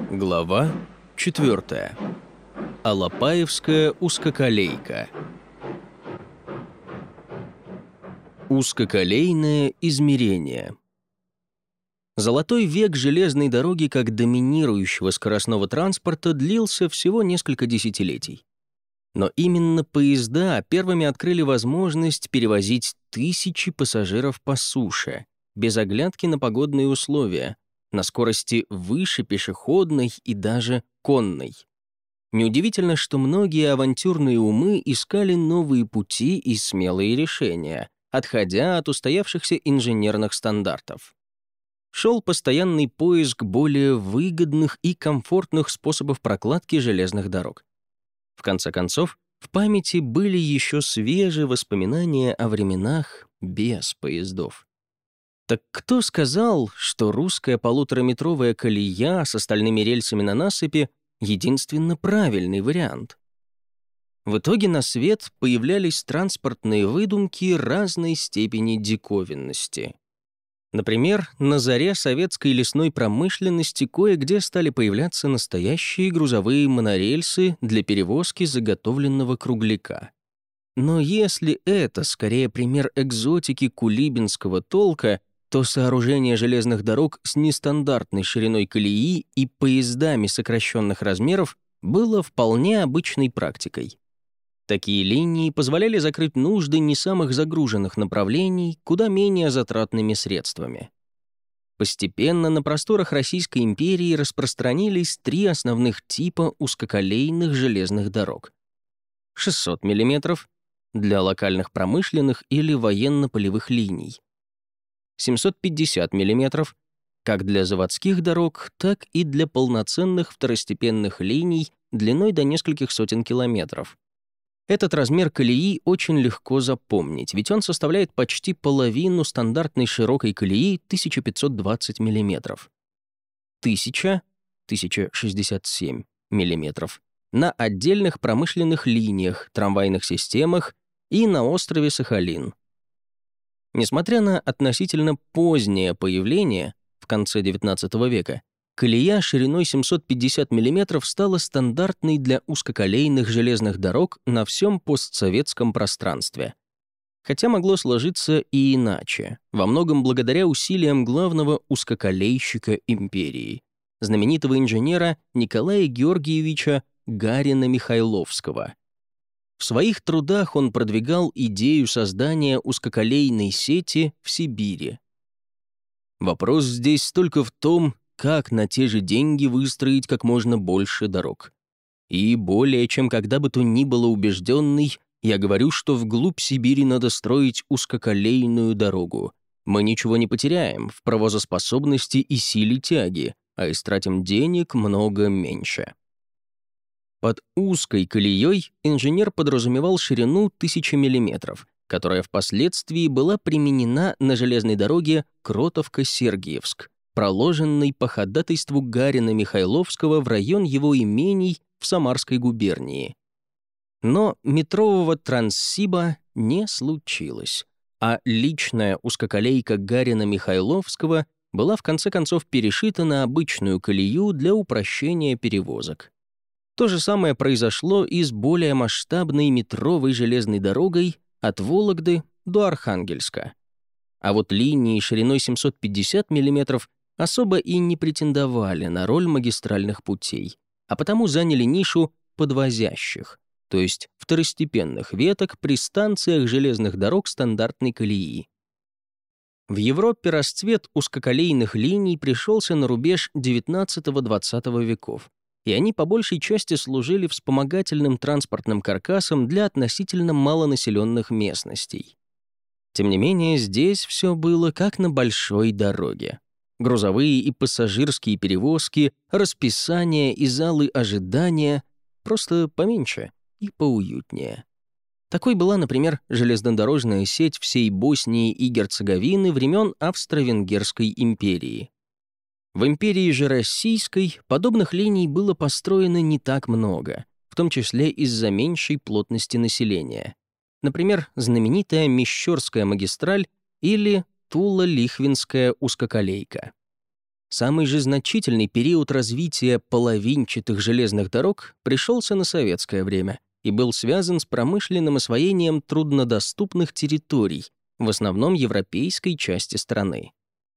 Глава 4. Алапаевская узкоколейка. Узкоколейное измерение. Золотой век железной дороги как доминирующего скоростного транспорта длился всего несколько десятилетий. Но именно поезда первыми открыли возможность перевозить тысячи пассажиров по суше, без оглядки на погодные условия, на скорости выше пешеходной и даже конной. Неудивительно, что многие авантюрные умы искали новые пути и смелые решения, отходя от устоявшихся инженерных стандартов. Шел постоянный поиск более выгодных и комфортных способов прокладки железных дорог. В конце концов, в памяти были еще свежие воспоминания о временах без поездов. Так кто сказал, что русская полутораметровая колея с остальными рельсами на насыпи — единственно правильный вариант? В итоге на свет появлялись транспортные выдумки разной степени диковинности. Например, на заре советской лесной промышленности кое-где стали появляться настоящие грузовые монорельсы для перевозки заготовленного кругляка. Но если это скорее пример экзотики кулибинского толка, то сооружение железных дорог с нестандартной шириной колеи и поездами сокращенных размеров было вполне обычной практикой. Такие линии позволяли закрыть нужды не самых загруженных направлений куда менее затратными средствами. Постепенно на просторах Российской империи распространились три основных типа узкоколейных железных дорог. 600 мм для локальных промышленных или военно-полевых линий, 750 мм как для заводских дорог, так и для полноценных второстепенных линий длиной до нескольких сотен километров. Этот размер колеи очень легко запомнить, ведь он составляет почти половину стандартной широкой колеи 1520 мм. 1067 мм на отдельных промышленных линиях, трамвайных системах и на острове Сахалин. Несмотря на относительно позднее появление в конце XIX века, колея шириной 750 мм стала стандартной для узкоколейных железных дорог на всем постсоветском пространстве. Хотя могло сложиться и иначе, во многом благодаря усилиям главного узкоколейщика империи, знаменитого инженера Николая Георгиевича Гарина-Михайловского. В своих трудах он продвигал идею создания узкоколейной сети в Сибири. Вопрос здесь только в том, как на те же деньги выстроить как можно больше дорог. И более чем когда бы то ни было убежденный, я говорю, что вглубь Сибири надо строить узкоколейную дорогу. Мы ничего не потеряем в провозоспособности и силе тяги, а истратим денег много меньше. Под узкой колеей инженер подразумевал ширину 1000 мм, которая впоследствии была применена на железной дороге Кротовка-Сергиевск, проложенный по ходатайству Гарина-Михайловского в район его имений в Самарской губернии. Но метрового Транссиба не случилось, а личная узкоколейка Гарина-Михайловского была в конце концов перешита на обычную колею для упрощения перевозок. То же самое произошло и с более масштабной метровой железной дорогой от Вологды до Архангельска. А вот линии шириной 750 мм особо и не претендовали на роль магистральных путей, а потому заняли нишу подвозящих, то есть второстепенных веток при станциях железных дорог стандартной колеи. В Европе расцвет узкоколейных линий пришелся на рубеж XIX-XX веков, и они по большей части служили вспомогательным транспортным каркасом для относительно малонаселенных местностей. Тем не менее, здесь все было как на большой дороге. Грузовые и пассажирские перевозки, расписания и залы ожидания просто поменьше и поуютнее. Такой была, например, железнодорожная сеть всей Боснии и Герцеговины времен Австро-Венгерской империи. В империи же Российской подобных линий было построено не так много, в том числе из-за меньшей плотности населения. Например, знаменитая Мещерская магистраль или Тула-Лихвинская узкоколейка. Самый же значительный период развития половинчатых железных дорог пришелся на советское время и был связан с промышленным освоением труднодоступных территорий, в основном европейской части страны.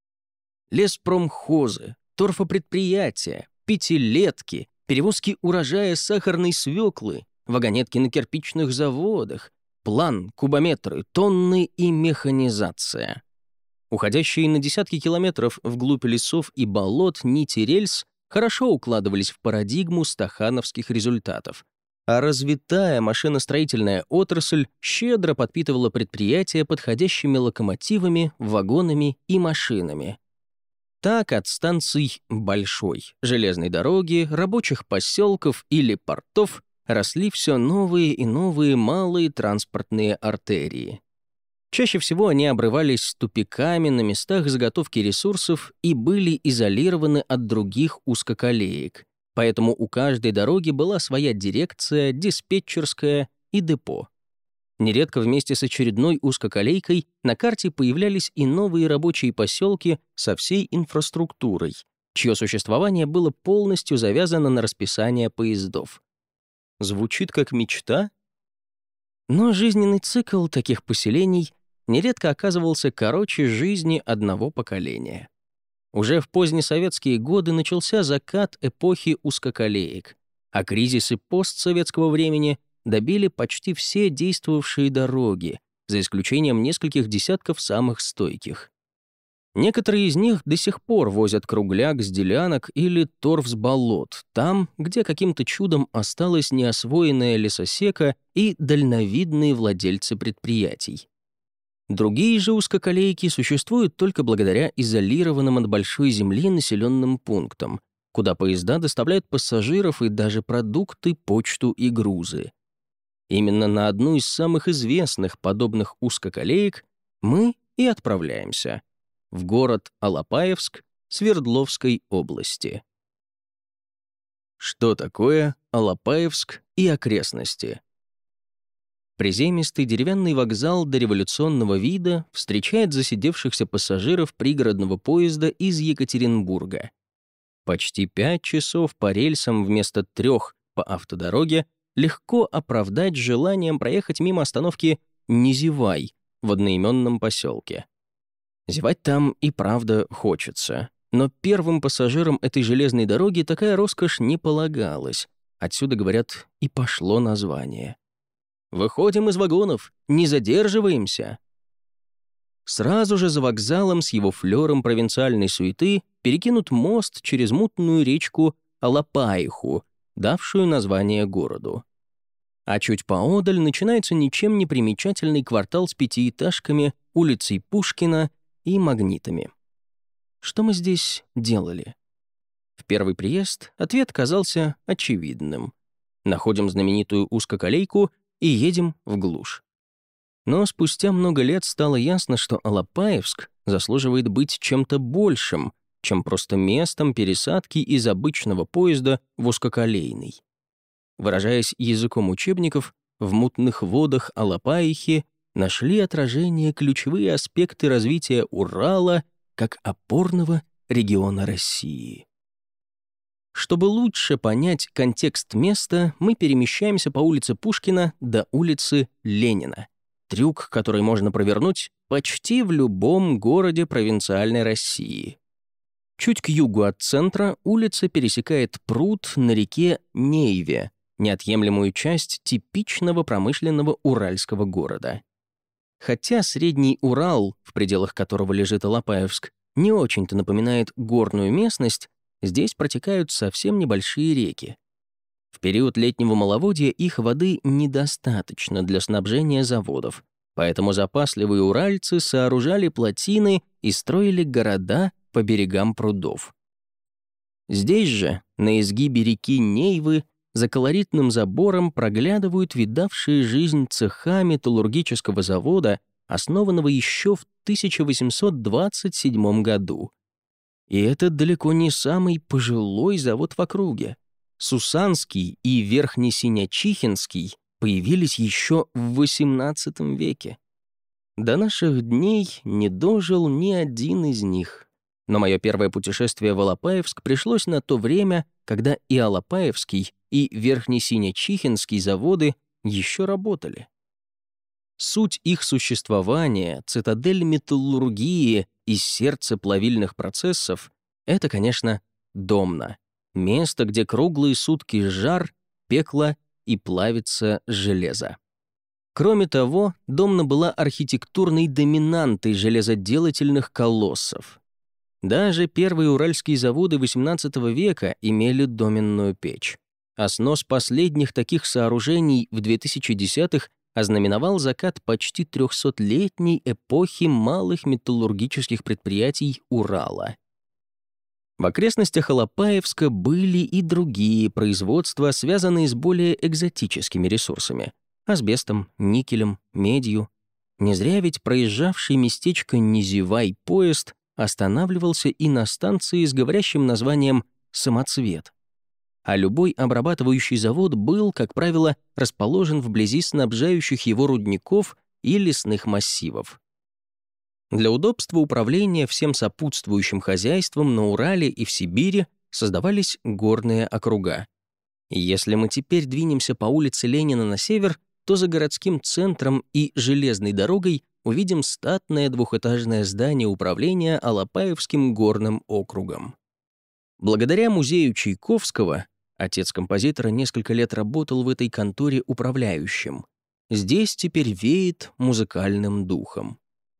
Леспромхозы, торфопредприятия, пятилетки, перевозки урожая сахарной свеклы, вагонетки на кирпичных заводах, план, кубометры, тонны и механизация. Уходящие на десятки километров вглубь лесов и болот нити рельс хорошо укладывались в парадигму стахановских результатов, а развитая машиностроительная отрасль щедро подпитывала предприятия подходящими локомотивами, вагонами и машинами. Так от станций большой железной дороги, рабочих поселков или портов росли все новые и новые малые транспортные артерии. Чаще всего они обрывались тупиками на местах заготовки ресурсов и были изолированы от других узкоколеек, поэтому у каждой дороги была своя дирекция, диспетчерская и депо. Нередко вместе с очередной узкоколейкой на карте появлялись и новые рабочие поселки со всей инфраструктурой, чье существование было полностью завязано на расписание поездов. Звучит как мечта? Но жизненный цикл таких поселений нередко оказывался короче жизни одного поколения. Уже в позднесоветские годы начался закат эпохи узкоколеек, а кризисы постсоветского времени добили почти все действовавшие дороги, за исключением нескольких десятков самых стойких. Некоторые из них до сих пор возят кругляк с делянок или торф с болот, там, где каким-то чудом осталась неосвоенная лесосека и дальновидные владельцы предприятий. Другие же узкоколейки существуют только благодаря изолированным от большой земли населенным пунктам, куда поезда доставляют пассажиров и даже продукты, почту и грузы. Именно на одну из самых известных подобных узкоколеек мы и отправляемся — в город Алапаевск Свердловской области. Что такое Алапаевск и окрестности? Приземистый деревянный вокзал дореволюционного вида встречает засидевшихся пассажиров пригородного поезда из Екатеринбурга. Почти 5 часов по рельсам вместо 3 по автодороге легко оправдать желанием проехать мимо остановки Низевай в одноименном поселке. Зевать там и правда хочется, но первым пассажирам этой железной дороги такая роскошь не полагалась. Отсюда, говорят, и пошло название. «Выходим из вагонов, не задерживаемся». Сразу же за вокзалом с его флером провинциальной суеты перекинут мост через мутную речку Алапаиху, давшую название городу. А чуть поодаль начинается ничем не примечательный квартал с пятиэтажками, улицей Пушкина и магнитами. Что мы здесь делали? В первый приезд ответ казался очевидным. Находим знаменитую узкоколейку и едем в глушь. Но спустя много лет стало ясно, что Алапаевск заслуживает быть чем-то большим, чем просто местом пересадки из обычного поезда в узкоколейный. Выражаясь языком учебников, в мутных водах Алапаихи нашли отражение ключевые аспекты развития Урала как опорного региона России. Чтобы лучше понять контекст места, мы перемещаемся по улице Пушкина до улицы Ленина. Трюк, который можно провернуть почти в любом городе провинциальной России. Чуть к югу от центра улица пересекает пруд на реке Нейве, неотъемлемую часть типичного промышленного уральского города. Хотя Средний Урал, в пределах которого лежит Алапаевск, не очень-то напоминает горную местность, здесь протекают совсем небольшие реки. В период летнего маловодья их воды недостаточно для снабжения заводов, поэтому запасливые уральцы сооружали плотины и строили города по берегам прудов. Здесь же, на изгибе реки Нейвы, за колоритным забором проглядывают видавшие жизнь цеха металлургического завода, основанного еще в 1827 году. И это далеко не самый пожилой завод в округе. Сусанский и Верхнесинячихинский появились еще в XVIII веке. До наших дней не дожил ни один из них. Но мое первое путешествие в Алапаевск пришлось на то время, когда и Алапаевский, и Верхнесинечихинский заводы еще работали. Суть их существования, цитадель металлургии и сердце плавильных процессов — это, конечно, Домна, место, где круглые сутки жар, пекло и плавится железо. Кроме того, Домна была архитектурной доминантой железоделательных колоссов. Даже первые уральские заводы XVIII века имели доменную печь. А снос последних таких сооружений в 2010-х ознаменовал закат почти 300-летней эпохи малых металлургических предприятий Урала. В окрестностях Алапаевска были и другие производства, связанные с более экзотическими ресурсами — асбестом, никелем, медью. Не зря ведь проезжавший местечко Низевай поезд останавливался и на станции с говорящим названием «Самоцвет». А любой обрабатывающий завод был, как правило, расположен вблизи снабжающих его рудников и лесных массивов. Для удобства управления всем сопутствующим хозяйством на Урале и в Сибири создавались горные округа. И если мы теперь двинемся по улице Ленина на север, то за городским центром и железной дорогой увидим статное двухэтажное здание управления Алапаевским горным округом. Благодаря музею Чайковского, отец композитора несколько лет работал в этой конторе управляющим, здесь теперь веет музыкальным духом.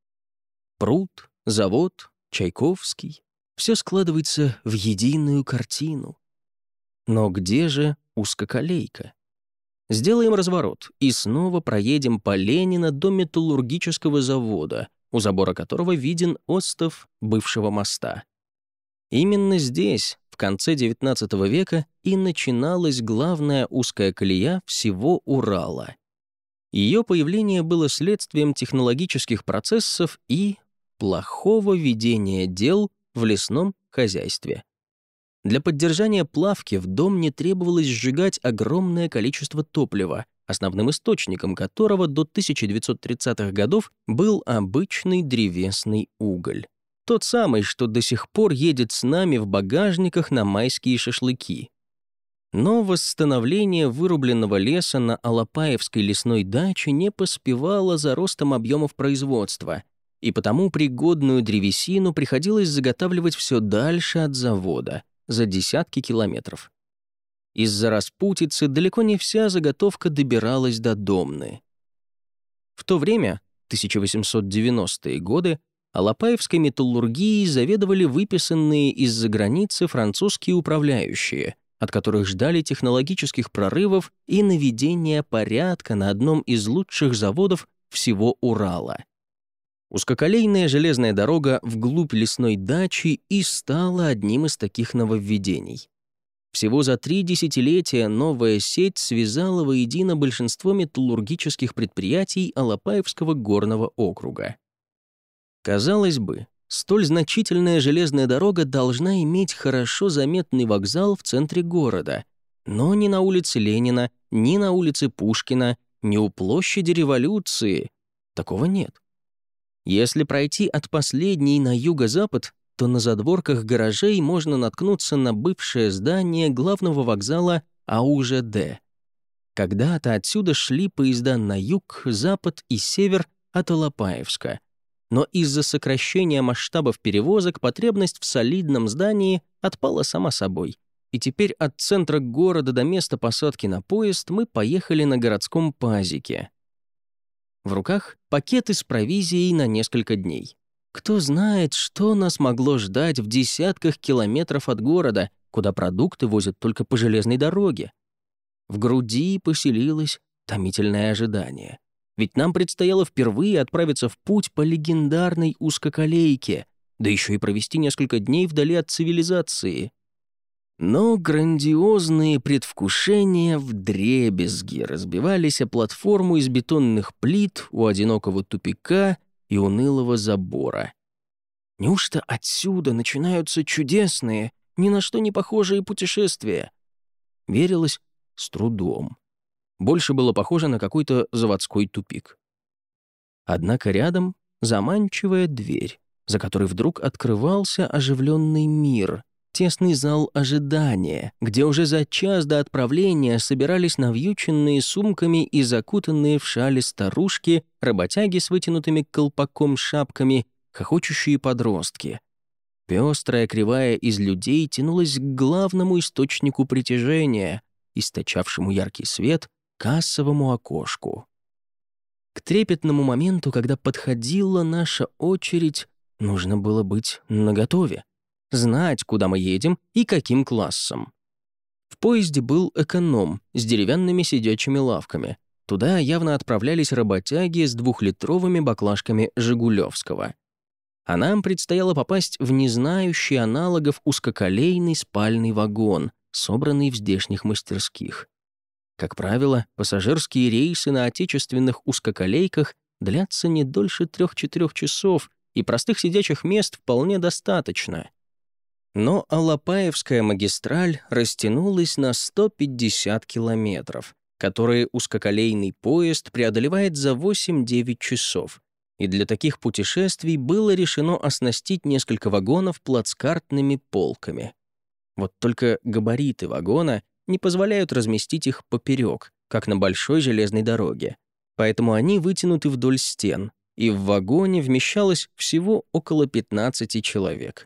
Пруд, завод, Чайковский — все складывается в единую картину. Но где же узкоколейка? Сделаем разворот и снова проедем по Ленина до металлургического завода, у забора которого виден остов бывшего моста. Именно здесь, в конце XIX века, и начиналась главная узкая колея всего Урала. Ее появление было следствием технологических процессов и плохого ведения дел в лесном хозяйстве. Для поддержания плавки в дом не требовалось сжигать огромное количество топлива, основным источником которого до 1930-х годов был обычный древесный уголь. Тот самый, что до сих пор едет с нами в багажниках на майские шашлыки. Но восстановление вырубленного леса на Алапаевской лесной даче не поспевало за ростом объемов производства, и потому пригодную древесину приходилось заготавливать все дальше от завода, за десятки километров. Из-за распутицы далеко не вся заготовка добиралась до Домны. В то время, 1890-е годы, Алапаевской металлургией заведовали выписанные из-за границы французские управляющие, от которых ждали технологических прорывов и наведения порядка на одном из лучших заводов всего Урала. Узкоколейная железная дорога вглубь лесной дачи и стала одним из таких нововведений. Всего за 3 десятилетия новая сеть связала воедино большинство металлургических предприятий Алапаевского горного округа. Казалось бы, столь значительная железная дорога должна иметь хорошо заметный вокзал в центре города, но ни на улице Ленина, ни на улице Пушкина, ни у площади Революции такого нет. Если пройти от последней на юго-запад, то на задворках гаражей можно наткнуться на бывшее здание главного вокзала АУЖД. Когда-то отсюда шли поезда на юг, запад и север от Алапаевска. Но из-за сокращения масштабов перевозок потребность в солидном здании отпала сама собой. И теперь от центра города до места посадки на поезд мы поехали на городском пазике. В руках пакеты с провизией на несколько дней. Кто знает, что нас могло ждать в десятках километров от города, куда продукты возят только по железной дороге. В груди поселилось томительное ожидание. Ведь нам предстояло впервые отправиться в путь по легендарной узкоколейке, да еще и провести несколько дней вдали от цивилизации. Но грандиозные предвкушения вдребезги разбивались о платформу из бетонных плит у одинокого тупика и унылого забора. Неужто отсюда начинаются чудесные, ни на что не похожие путешествия? Верилось с трудом. Больше было похоже на какой-то заводской тупик. Однако рядом заманчивая дверь, за которой вдруг открывался оживленный мир, тесный зал ожидания, где уже за час до отправления собирались навьюченные сумками и закутанные в шали старушки, работяги с вытянутыми колпаком шапками, хохочущие подростки. Пестрая кривая из людей тянулась к главному источнику притяжения, источавшему яркий свет, кассовому окошку. К трепетному моменту, когда подходила наша очередь, нужно было быть наготове, знать, куда мы едем и каким классом. В поезде был эконом с деревянными сидячими лавками. Туда явно отправлялись работяги с 2-литровыми баклажками «Жигулевского». А нам предстояло попасть в незнающий аналогов узкоколейный спальный вагон, собранный в здешних мастерских. Как правило, пассажирские рейсы на отечественных узкоколейках длятся не дольше 3-4 часов, и простых сидячих мест вполне достаточно. Но Алапаевская магистраль растянулась на 150 километров, которые узкоколейный поезд преодолевает за 8-9 часов, и для таких путешествий было решено оснастить несколько вагонов плацкартными полками. Вот только габариты вагона не позволяют разместить их поперек, как на большой железной дороге, поэтому они вытянуты вдоль стен, и в вагоне вмещалось всего около 15 человек.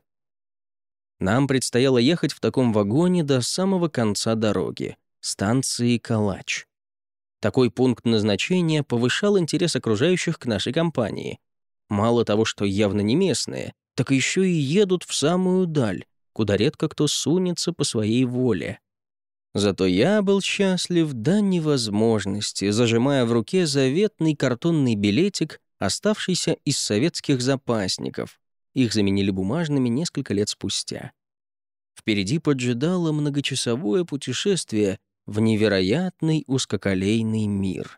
Нам предстояло ехать в таком вагоне до самого конца дороги, станции Калач. Такой пункт назначения повышал интерес окружающих к нашей компании. Мало того, что явно не местные, так еще и едут в самую даль, куда редко кто сунется по своей воле. Зато я был счастлив до невозможности, зажимая в руке заветный картонный билетик, оставшийся из советских запасников. Их заменили бумажными несколько лет спустя. Впереди поджидало многочасовое путешествие в невероятный узкоколейный мир.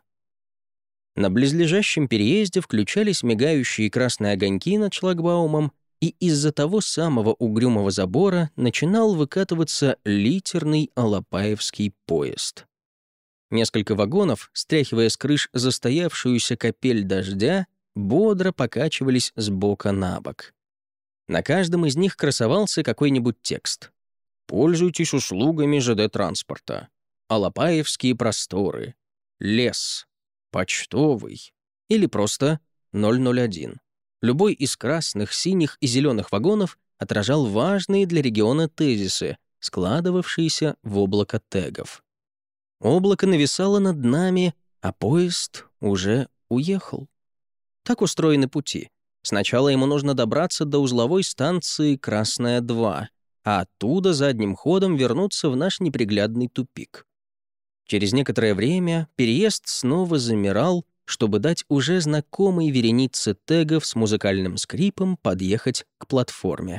На близлежащем переезде включались мигающие красные огоньки над шлагбаумом, и из-за того самого угрюмого забора начинал выкатываться литерный алапаевский поезд. Несколько вагонов, стряхивая с крыш застоявшуюся капель дождя, бодро покачивались с бока на бок. На каждом из них красовался какой-нибудь текст. «Пользуйтесь услугами ЖД-транспорта. Алапаевские просторы. Лес. Почтовый». Или просто 001. Любой из красных, синих и зеленых вагонов отражал важные для региона тезисы, складывавшиеся в облако тегов. Облако нависало над нами, а поезд уже уехал. Так устроены пути. Сначала ему нужно добраться до узловой станции «Красная-2», а оттуда задним ходом вернуться в наш неприглядный тупик. Через некоторое время переезд снова замирал, чтобы дать уже знакомой веренице тегов с музыкальным скрипом подъехать к платформе.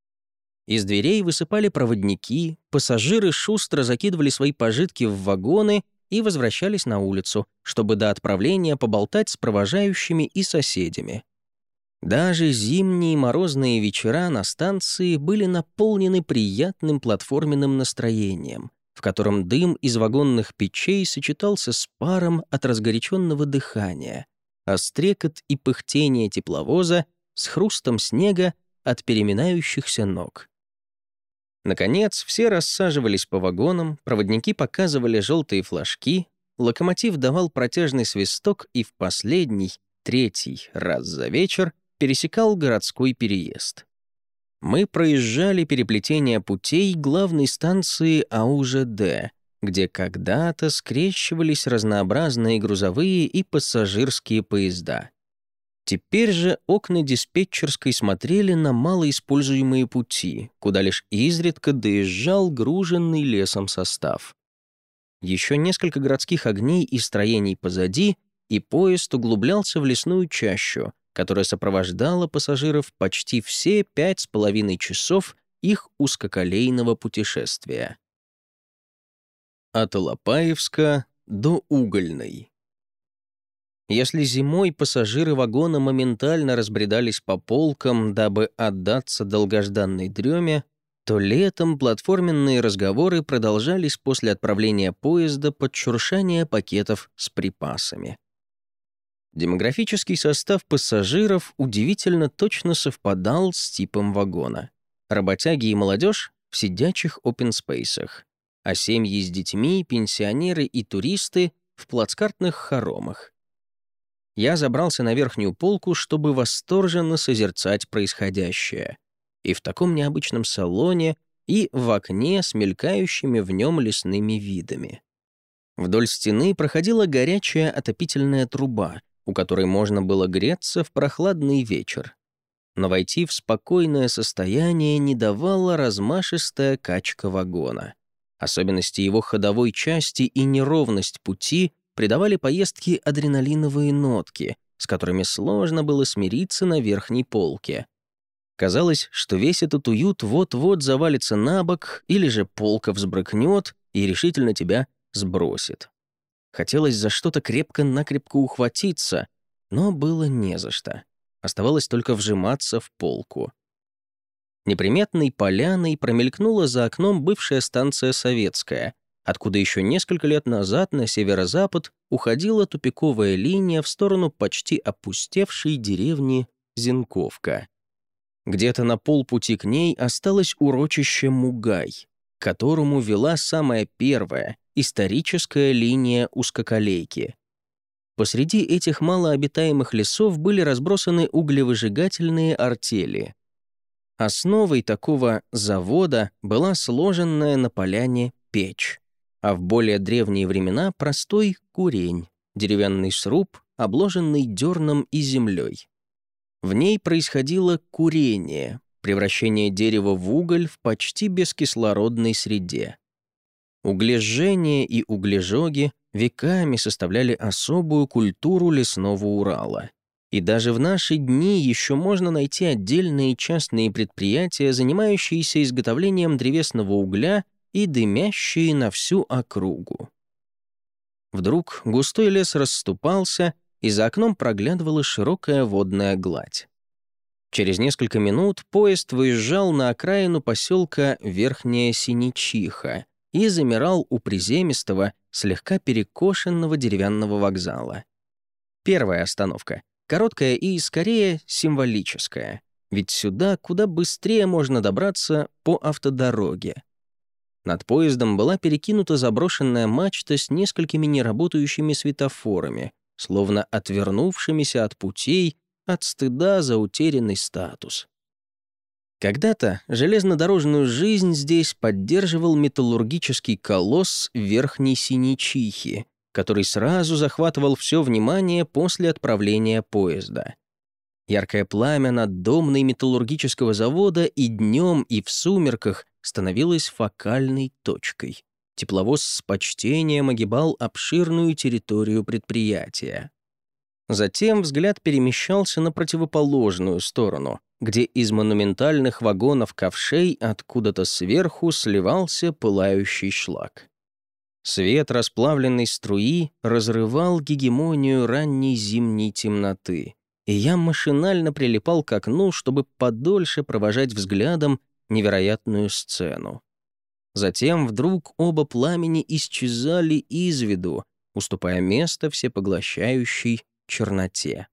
Из дверей высыпали проводники, пассажиры шустро закидывали свои пожитки в вагоны и возвращались на улицу, чтобы до отправления поболтать с провожающими и соседями. Даже зимние морозные вечера на станции были наполнены приятным платформенным настроением, в котором дым из вагонных печей сочетался с паром от разгоряченного дыхания, а стрекот и пыхтение тепловоза с хрустом снега от переминающихся ног. Наконец, все рассаживались по вагонам, проводники показывали желтые флажки, локомотив давал протяжный свисток и в последний, 3-й раз за вечер пересекал городской переезд. Мы проезжали переплетение путей главной станции АУЖД, где когда-то скрещивались разнообразные грузовые и пассажирские поезда. Теперь же окна диспетчерской смотрели на малоиспользуемые пути, куда лишь изредка доезжал груженный лесом состав. Еще несколько городских огней и строений позади, и поезд углублялся в лесную чащу, которая сопровождала пассажиров почти все 5,5 часов их узкоколейного путешествия. От Алапаевска до Угольной. Если зимой пассажиры вагона моментально разбредались по полкам, дабы отдаться долгожданной дреме, то летом платформенные разговоры продолжались после отправления поезда под шуршание пакетов с припасами. Демографический состав пассажиров удивительно точно совпадал с типом вагона. Работяги и молодежь в сидячих опенспейсах, а семьи с детьми, пенсионеры и туристы в плацкартных хоромах. Я забрался на верхнюю полку, чтобы восторженно созерцать происходящее. И в таком необычном салоне, и в окне с мелькающими в нем лесными видами. Вдоль стены проходила горячая отопительная труба, у которой можно было греться в прохладный вечер. Но войти в спокойное состояние не давала размашистая качка вагона. Особенности его ходовой части и неровность пути придавали поездке адреналиновые нотки, с которыми сложно было смириться на верхней полке. Казалось, что весь этот уют вот-вот завалится на бок, или же полка взбрыкнет и решительно тебя сбросит. Хотелось за что-то крепко-накрепко ухватиться, но было не за что. Оставалось только вжиматься в полку. Неприметной поляной промелькнула за окном бывшая станция «Советская», откуда еще несколько лет назад на северо-запад уходила тупиковая линия в сторону почти опустевшей деревни Зинковка. Где-то на полпути к ней осталось урочище Мугай, к которому вела самая первая историческая линия узкоколейки. Посреди этих малообитаемых лесов были разбросаны углевыжигательные артели. Основой такого завода была сложенная на поляне печь, а в более древние времена простой курень, деревянный сруб, обложенный дерном и землей. В ней происходило курение, превращение дерева в уголь в почти бескислородной среде. Углежжение и углежоги веками составляли особую культуру лесного Урала. И даже в наши дни еще можно найти отдельные частные предприятия, занимающиеся изготовлением древесного угля и дымящие на всю округу. Вдруг густой лес расступался, и за окном проглядывала широкая водная гладь. Через несколько минут поезд выезжал на окраину поселка Верхняя Синичиха и замирал у приземистого, слегка перекошенного деревянного вокзала. Первая остановка. Короткая и, скорее, символическая. Ведь сюда куда быстрее можно добраться по автодороге. Над поездом была перекинута заброшенная мачта с несколькими неработающими светофорами, словно отвернувшимися от путей, от стыда за утерянный статус. Когда-то железнодорожную жизнь здесь поддерживал металлургический колосс Верхней Синичихи, который сразу захватывал все внимание после отправления поезда. Яркое пламя над домной металлургического завода и днем, и в сумерках становилось фокальной точкой. Тепловоз с почтением огибал обширную территорию предприятия. Затем взгляд перемещался на противоположную сторону, где из монументальных вагонов-ковшей откуда-то сверху сливался пылающий шлак. Свет расплавленной струи разрывал гегемонию ранней зимней темноты, и я машинально прилипал к окну, чтобы подольше провожать взглядом невероятную сцену. Затем вдруг оба пламени исчезали из виду, уступая место всепоглощающей черноте.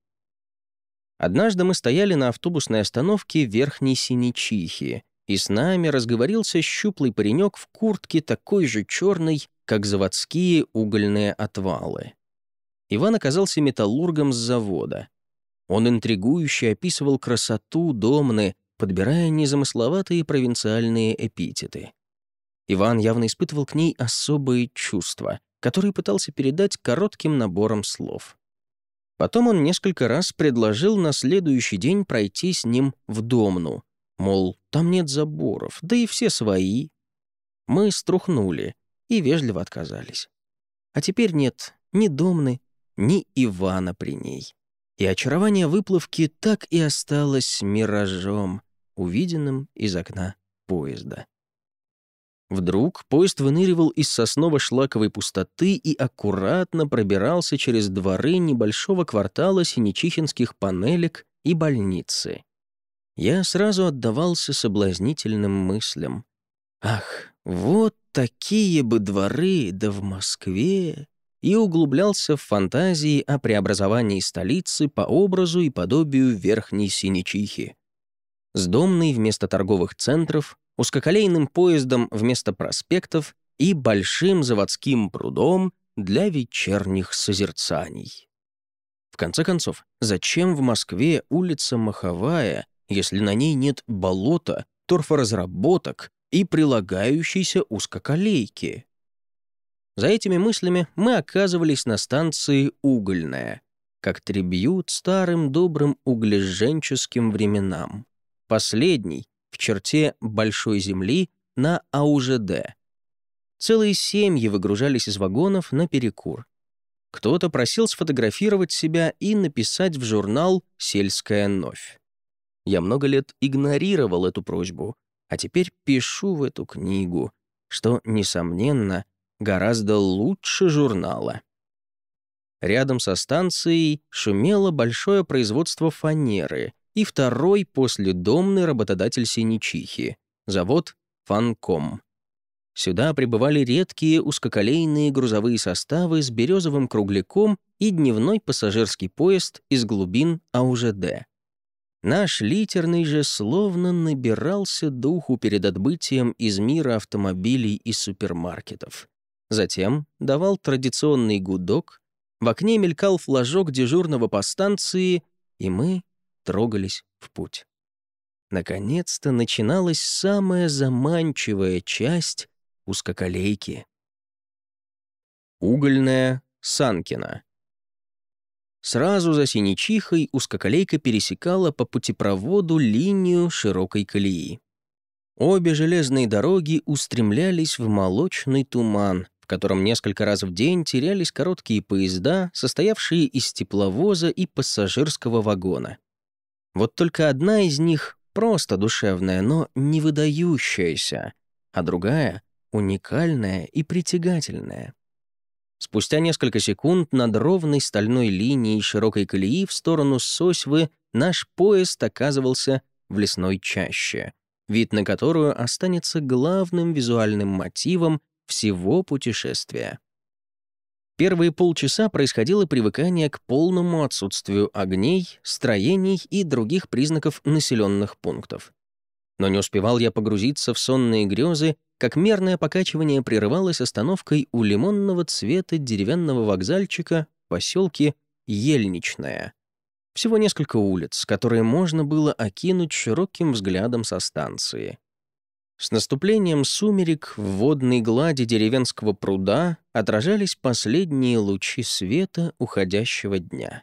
Однажды мы стояли на автобусной остановке Верхней Синичихи, и с нами разговорился щуплый паренек в куртке такой же черной, как заводские угольные отвалы. Иван оказался металлургом с завода. Он интригующе описывал красоту Домны, подбирая незамысловатые провинциальные эпитеты. Иван явно испытывал к ней особые чувства, которые пытался передать коротким набором слов. Потом он несколько раз предложил на следующий день пройти с ним в Домну. Мол, там нет заборов, да и все свои. Мы струхнули и вежливо отказались. А теперь нет ни Домны, ни Ивана при ней. И очарование выплавки так и осталось миражом, увиденным из окна поезда. Вдруг поезд выныривал из сосново-шлаковой пустоты и аккуратно пробирался через дворы небольшого квартала синичихинских панелек и больницы. Я сразу отдавался соблазнительным мыслям. Ах, вот такие бы дворы, да в Москве, и углублялся в фантазии о преобразовании столицы по образу и подобию Верхней Синичихи. С домной вместо торговых центров, узкоколейным поездом вместо проспектов и большим заводским прудом для вечерних созерцаний. В конце концов, зачем в Москве улица Маховая, если на ней нет болота, торфоразработок и прилагающейся узкоколейки? За этими мыслями мы оказывались на станции Угольная, как трибьют старым добрым углеженческим временам. Последний в черте Большой Земли на АУЖД. Целые семьи выгружались из вагонов на перекур. Кто-то просил сфотографировать себя и написать в журнал «Сельская новь». Я много лет игнорировал эту просьбу, а теперь пишу в эту книгу, что, несомненно, гораздо лучше журнала. Рядом со станцией шумело большое производство фанеры и второй после домный работодатель Синичихи — завод «Фанком». Сюда прибывали редкие узкоколейные грузовые составы с березовым кругляком и дневной пассажирский поезд из глубин АУЖД. Наш литерный же словно набирался духу перед отбытием из мира автомобилей и супермаркетов. Затем давал традиционный гудок, в окне мелькал флажок дежурного по станции, и мы трогались в путь. Наконец-то начиналась самая заманчивая часть узкоколейки. Угольная, Санкино. Сразу за Синичихой узкоколейка пересекала по путепроводу линию широкой колеи. Обе железные дороги устремлялись в молочный туман, в котором несколько раз в день терялись короткие поезда, состоявшие из тепловоза и пассажирского вагона. Вот только одна из них просто душевная, но не выдающаяся, а другая — уникальная и притягательная. Спустя несколько секунд над ровной стальной линией широкой колеи в сторону Сосьвы наш поезд оказывался в лесной чаще, вид на которую останется главным визуальным мотивом всего путешествия. Первые полчаса происходило привыкание к полному отсутствию огней, строений и других признаков населенных пунктов. Но не успевал я погрузиться в сонные грезы, как мерное покачивание прерывалось остановкой у лимонного цвета деревянного вокзальчика в поселке Ельничное. Всего несколько улиц, которые можно было окинуть широким взглядом со станции. С наступлением сумерек в водной глади деревенского пруда отражались последние лучи света уходящего дня.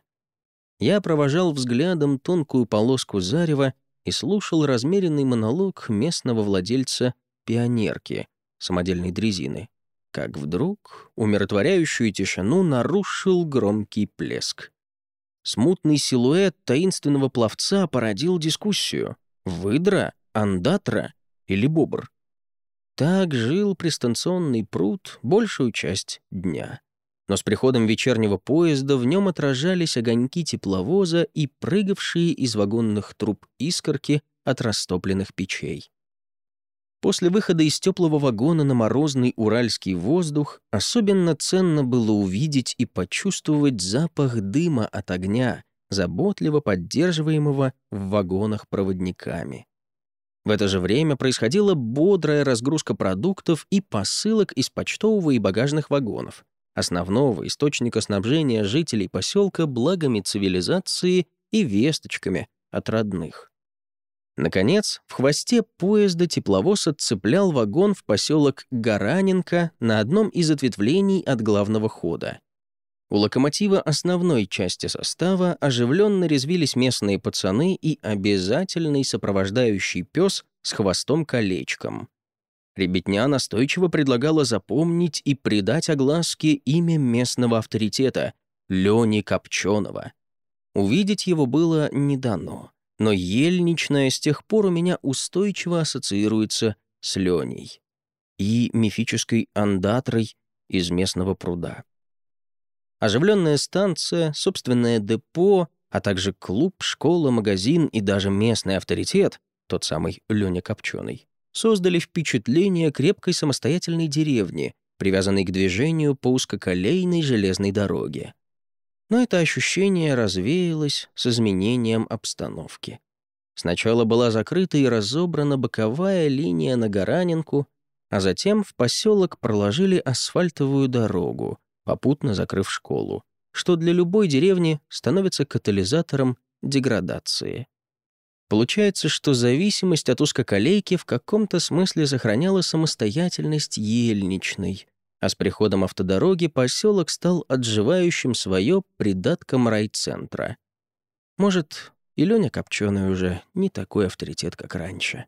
Я провожал взглядом тонкую полоску зарева и слушал размеренный монолог местного владельца пионерки, самодельной дрезины, как вдруг умиротворяющую тишину нарушил громкий плеск. Смутный силуэт таинственного пловца породил дискуссию: выдра, андатра или бобр. Так жил пристанционный пруд большую часть дня. Но с приходом вечернего поезда в нем отражались огоньки тепловоза и прыгавшие из вагонных труб искорки от растопленных печей. После выхода из теплого вагона на морозный уральский воздух особенно ценно было увидеть и почувствовать запах дыма от огня, заботливо поддерживаемого в вагонах проводниками. В это же время происходила бодрая разгрузка продуктов и посылок из почтового и багажных вагонов, основного источника снабжения жителей поселка благами цивилизации и весточками от родных. Наконец, в хвосте поезда тепловоз отцеплял вагон в поселок Гараненко на одном из ответвлений от главного хода. У локомотива основной части состава оживленно резвились местные пацаны и обязательный сопровождающий пес с хвостом-колечком. Ребятня настойчиво предлагала запомнить и придать огласке имя местного авторитета — Лёни Копченого. Увидеть его было не дано, но Ельничная с тех пор у меня устойчиво ассоциируется с Леней и мифической андатрой из местного пруда. Оживленная станция, собственное депо, а также клуб, школа, магазин и даже местный авторитет, тот самый Лёня Копченый, создали впечатление крепкой самостоятельной деревни, привязанный к движению по узкоколейной железной дороге. Но это ощущение развеялось с изменением обстановки. Сначала была закрыта и разобрана боковая линия на Гаранинку, а затем в поселок проложили асфальтовую дорогу, попутно закрыв школу, что для любой деревни становится катализатором деградации. Получается, что зависимость от узкоколейки в каком-то смысле сохраняла самостоятельность ельничной, а с приходом автодороги поселок стал отживающим свое придатком райцентра. Может, и Леня Копченый уже не такой авторитет, как раньше.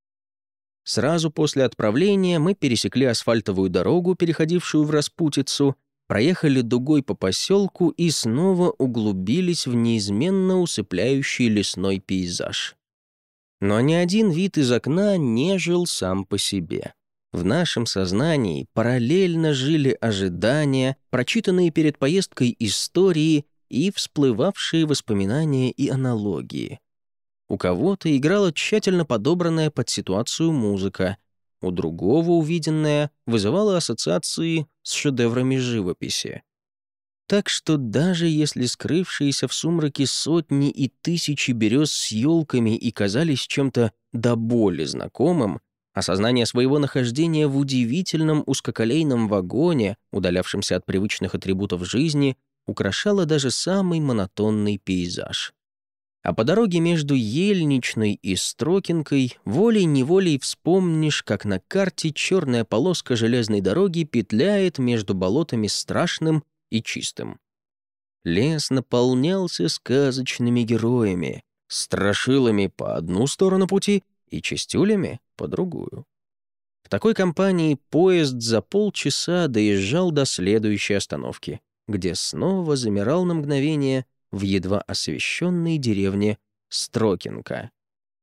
Сразу после отправления мы пересекли асфальтовую дорогу, переходившую в распутицу, проехали дугой по поселку и снова углубились в неизменно усыпляющий лесной пейзаж. Но ни один вид из окна не жил сам по себе. В нашем сознании параллельно жили ожидания, прочитанные перед поездкой истории и всплывавшие воспоминания и аналогии. У кого-то играла тщательно подобранная под ситуацию музыка, у другого увиденное вызывало ассоциации с шедеврами живописи. Так что даже если скрывшиеся в сумраке сотни и тысячи берез с елками и казались чем-то до боли знакомым, осознание своего нахождения в удивительном узкоколейном вагоне, удалявшемся от привычных атрибутов жизни, украшало даже самый монотонный пейзаж. А по дороге между Ельничной и Строкинкой волей-неволей вспомнишь, как на карте черная полоска железной дороги петляет между болотами Страшным и Чистым. Лес наполнялся сказочными героями, страшилами по одну сторону пути и чистюлями по другую. В такой компании поезд за полчаса доезжал до следующей остановки, где снова замирал на мгновение в едва освещенной деревне Строкинка.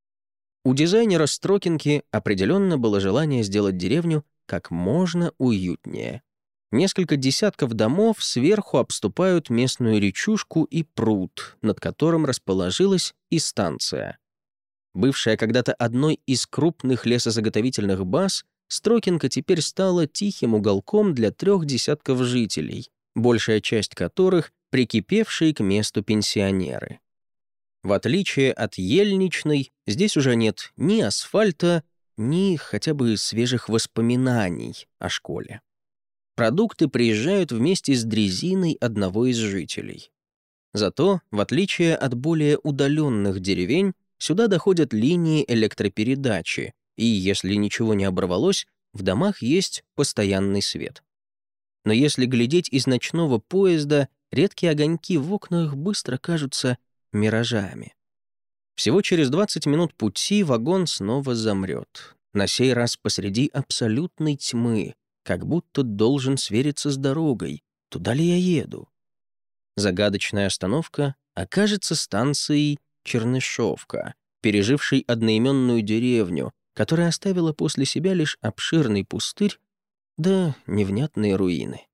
У дизайнера Строкинки определенно было желание сделать деревню как можно уютнее. Несколько десятков домов сверху обступают местную речушку и пруд, над которым расположилась и станция. Бывшая когда-то одной из крупных лесозаготовительных баз, Строкинка теперь стала тихим уголком для 3 десятков жителей, большая часть которых — прикипевшие к месту пенсионеры. В отличие от Ельничной, здесь уже нет ни асфальта, ни хотя бы свежих воспоминаний о школе. Продукты приезжают вместе с дрезиной одного из жителей. Зато, в отличие от более удаленных деревень, сюда доходят линии электропередачи, и, если ничего не оборвалось, в домах есть постоянный свет. Но если глядеть из ночного поезда, редкие огоньки в окнах быстро кажутся миражами. Всего через 20 минут пути вагон снова замрет, на сей раз посреди абсолютной тьмы, как будто должен свериться с дорогой, туда ли я еду. Загадочная остановка окажется станцией Чернышовка, пережившей одноименную деревню, которая оставила после себя лишь обширный пустырь да невнятные руины.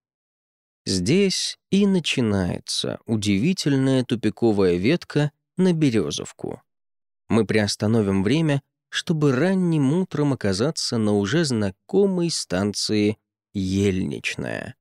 Здесь и начинается удивительная тупиковая ветка на Березовку. Мы приостановим время, чтобы ранним утром оказаться на уже знакомой станции Ельничная.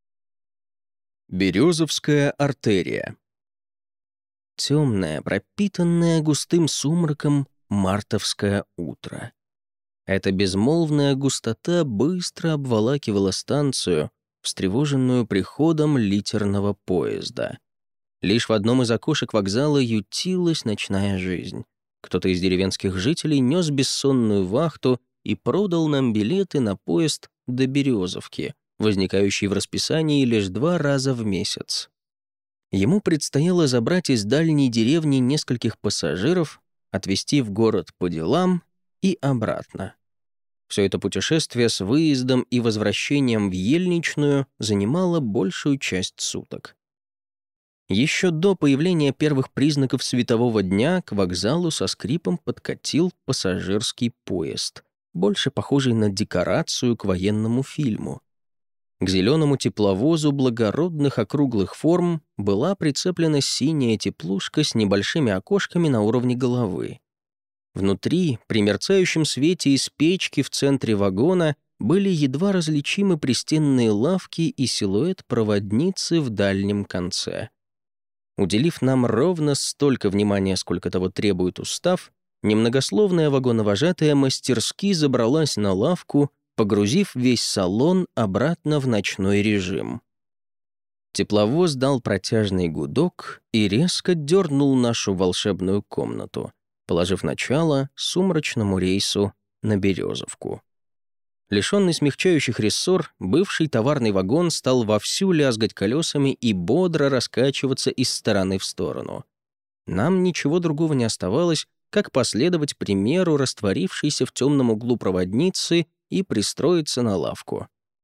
Березовская артерия. Темное, пропитанное густым сумраком мартовское утро. Эта безмолвная густота быстро обволакивала станцию, встревоженную приходом литерного поезда. Лишь в одном из окошек вокзала ютилась ночная жизнь. Кто-то из деревенских жителей нес бессонную вахту и продал нам билеты на поезд до Березовки, возникающий в расписании лишь 2 раза в месяц. Ему предстояло забрать из дальней деревни нескольких пассажиров, отвезти в город по делам и обратно. Все это путешествие с выездом и возвращением в Ельничную занимало большую часть суток. Еще до появления первых признаков светового дня к вокзалу со скрипом подкатил пассажирский поезд, больше похожий на декорацию к военному фильму. К зеленому тепловозу благородных округлых форм была прицеплена синяя теплушка с небольшими окошками на уровне головы. Внутри, при мерцающем свете из печки в центре вагона, были едва различимы пристенные лавки и силуэт проводницы в дальнем конце. Уделив нам ровно столько внимания, сколько того требует устав, немногословная вагоновожатая мастерски забралась на лавку, погрузив весь салон обратно в ночной режим. Тепловоз дал протяжный гудок и резко дернул нашу волшебную комнату, положив начало сумрачному рейсу на Березовку. Лишенный смягчающих рессор, бывший товарный вагон стал вовсю лязгать колесами и бодро раскачиваться из стороны в сторону. Нам ничего другого не оставалось, как последовать примеру растворившейся в темном углу проводницы и пристроиться на лавку.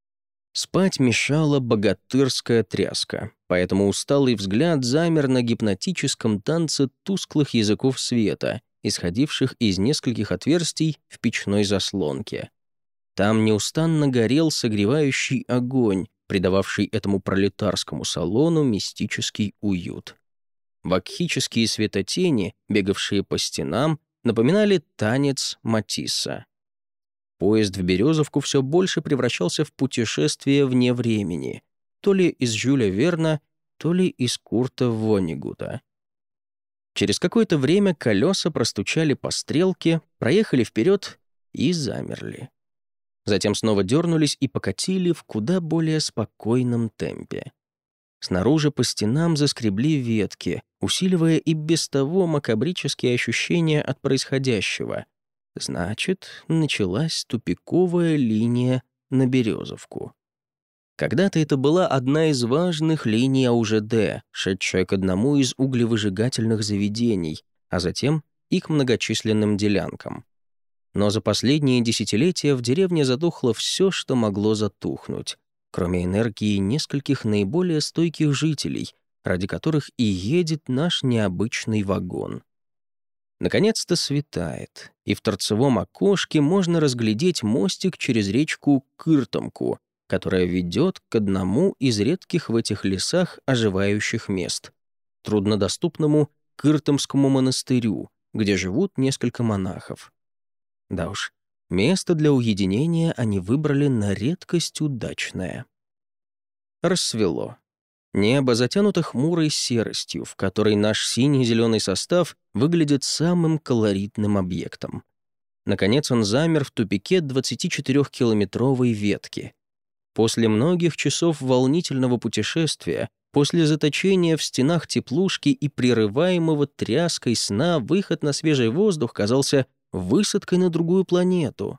Спать мешала богатырская тряска, поэтому усталый взгляд замер на гипнотическом танце тусклых языков света, исходивших из нескольких отверстий в печной заслонке. Там неустанно горел согревающий огонь, придававший этому пролетарскому салону мистический уют. Вакхические светотени, бегавшие по стенам, напоминали танец Матисса. Поезд в Березовку все больше превращался в путешествие вне времени, то ли из Жюля Верна, то ли из Курта Воннегута. Через какое-то время колеса простучали по стрелке, проехали вперед и замерли. Затем снова дернулись и покатили в куда более спокойном темпе. Снаружи по стенам заскребли ветки, усиливая и без того макабрические ощущения от происходящего. Значит, началась тупиковая линия на Березовку. Когда-то это была одна из важных линий АУЖД, шедшая к одному из углевыжигательных заведений, а затем и к многочисленным делянкам. Но за последние десятилетия в деревне затухло все, что могло затухнуть, кроме энергии нескольких наиболее стойких жителей, ради которых и едет наш необычный вагон. Наконец-то светает, и в торцевом окошке можно разглядеть мостик через речку Кыртомку, которая ведет к одному из редких в этих лесах оживающих мест — труднодоступному Кыртомскому монастырю, где живут несколько монахов. Да уж, место для уединения они выбрали на редкость удачное. Рассвело. Небо затянуто хмурой серостью, в которой наш синий-зеленый состав выглядит самым колоритным объектом. Наконец он замер в тупике 24-километровой ветки. После многих часов волнительного путешествия, после заточения в стенах теплушки и прерываемого тряской сна, выход на свежий воздух казался высадкой на другую планету.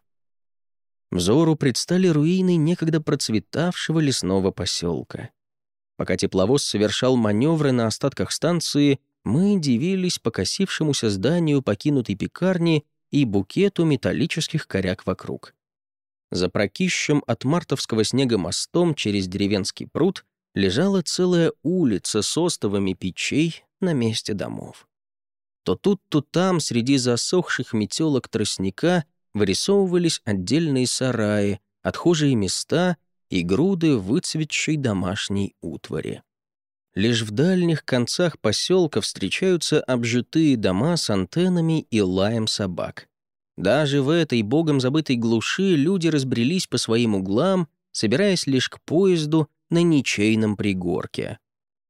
Взору предстали руины некогда процветавшего лесного поселка. Пока тепловоз совершал маневры на остатках станции, мы дивились покосившемуся зданию покинутой пекарни и букету металлических коряк вокруг. За прокисшим от мартовского снега мостом через деревенский пруд лежала целая улица с остовами печей на месте домов. То тут, то там, среди засохших метелок тростника, вырисовывались отдельные сараи, отхожие места и груды выцветшей домашней утвари. Лишь в дальних концах поселка встречаются обжитые дома с антеннами и лаем собак. Даже в этой богом забытой глуши люди разбрелись по своим углам, собираясь лишь к поезду на ничейном пригорке.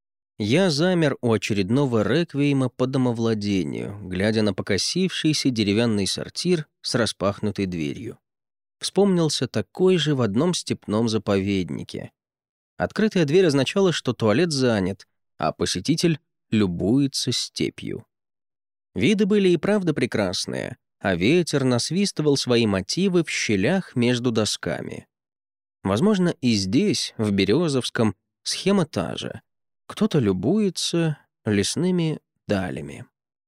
Я замер у очередного реквиема по домовладению, глядя на покосившийся деревянный сортир с распахнутой дверью. Вспомнился такой же в одном степном заповеднике. Открытая дверь означала, что туалет занят, а посетитель любуется степью. Виды были и правда прекрасные, а ветер насвистывал свои мотивы в щелях между досками. Возможно, и здесь, в Березовском, схема та же. Кто-то любуется лесными далями.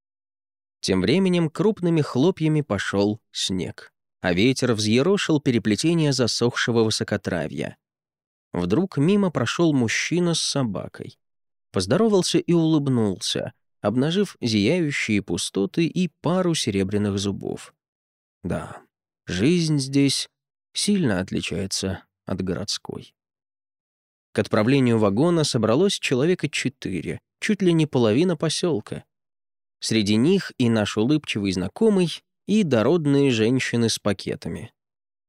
Тем временем крупными хлопьями пошел снег, а ветер взъерошил переплетение засохшего высокотравья. Вдруг мимо прошел мужчина с собакой. Поздоровался и улыбнулся, обнажив зияющие пустоты и пару серебряных зубов. Да, жизнь здесь сильно отличается от городской. К отправлению вагона собралось человека 4, чуть ли не половина поселка. Среди них и наш улыбчивый знакомый, и дородные женщины с пакетами.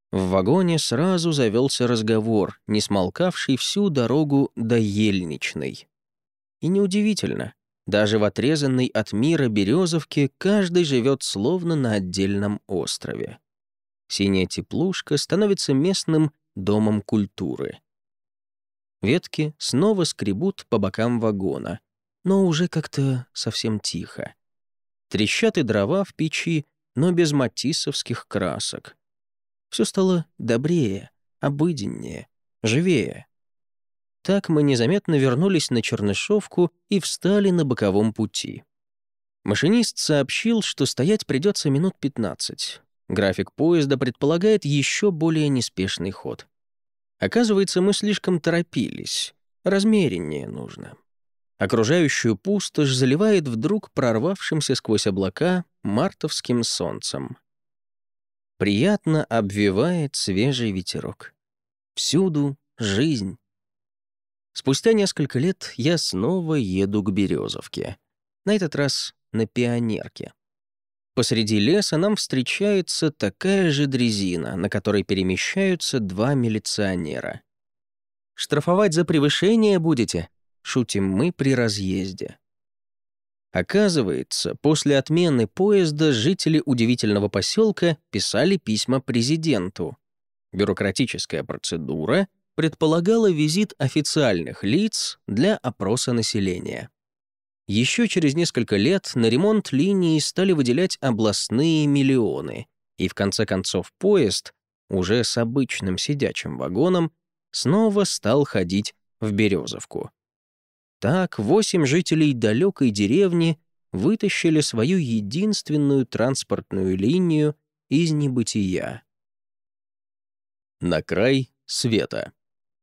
В вагоне сразу завелся разговор, не смолкавший всю дорогу до Ельничной. И неудивительно, даже в отрезанной от мира Березовке каждый живет словно на отдельном острове. Синяя теплушка становится местным домом культуры. Ветки снова скребут по бокам вагона, но уже как-то совсем тихо. Трещат и дрова в печи, но без матиссовских красок. Все стало добрее, обыденнее, живее. Так мы незаметно вернулись на Чернышовку и встали на боковом пути. Машинист сообщил, что стоять придется минут 15. График поезда предполагает еще более неспешный ход. Оказывается, мы слишком торопились. Размереннее нужно. Окружающую пустошь заливает вдруг прорвавшимся сквозь облака мартовским солнцем. Приятно обвевает свежий ветерок. Всюду жизнь. Спустя несколько лет я снова еду к Березовке. На этот раз на Пионерке. Посреди леса нам встречается такая же дрезина, на которой перемещаются два милиционера. «Штрафовать за превышение будете?» — шутим мы при разъезде. Оказывается, после отмены поезда жители удивительного поселка писали письма президенту. Бюрократическая процедура предполагала визит официальных лиц для опроса населения. Еще через несколько лет на ремонт линии стали выделять областные миллионы, и в конце концов поезд, уже с обычным сидячим вагоном, снова стал ходить в Березовку. Так 8 жителей далекой деревни вытащили свою единственную транспортную линию из небытия. На край света.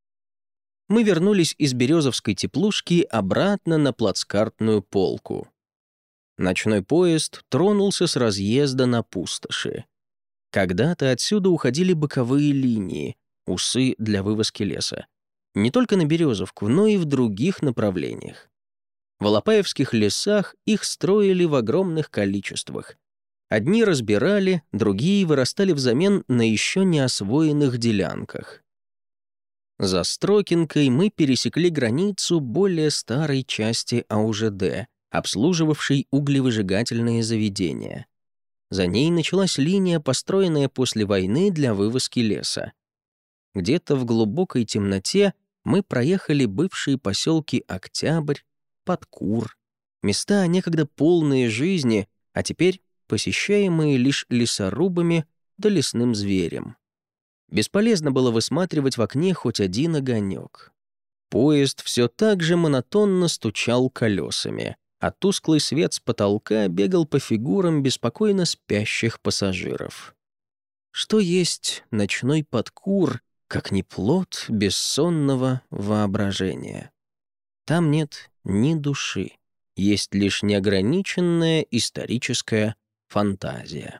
Мы вернулись из Березовской теплушки обратно на плацкартную полку. Ночной поезд тронулся с разъезда на пустоши. Когда-то отсюда уходили боковые линии, усы для вывозки леса. Не только на Березовку, но и в других направлениях. В Алапаевских лесах их строили в огромных количествах. Одни разбирали, другие вырастали взамен на еще не освоенных делянках. За Строкинкой мы пересекли границу более старой части АУЖД, обслуживавшей углевыжигательные заведения. За ней началась линия, построенная после войны для вывозки леса. Где-то в глубокой темноте мы проехали бывшие поселки Октябрь, Подкур, места, некогда полные жизни, а теперь посещаемые лишь лесорубами да лесным зверем. Бесполезно было высматривать в окне хоть один огонек. Поезд все так же монотонно стучал колесами, а тусклый свет с потолка бегал по фигурам беспокойно спящих пассажиров. Что есть ночной Подкур, как не плод бессонного воображения? Там нет ни души, есть лишь неограниченная историческая фантазия.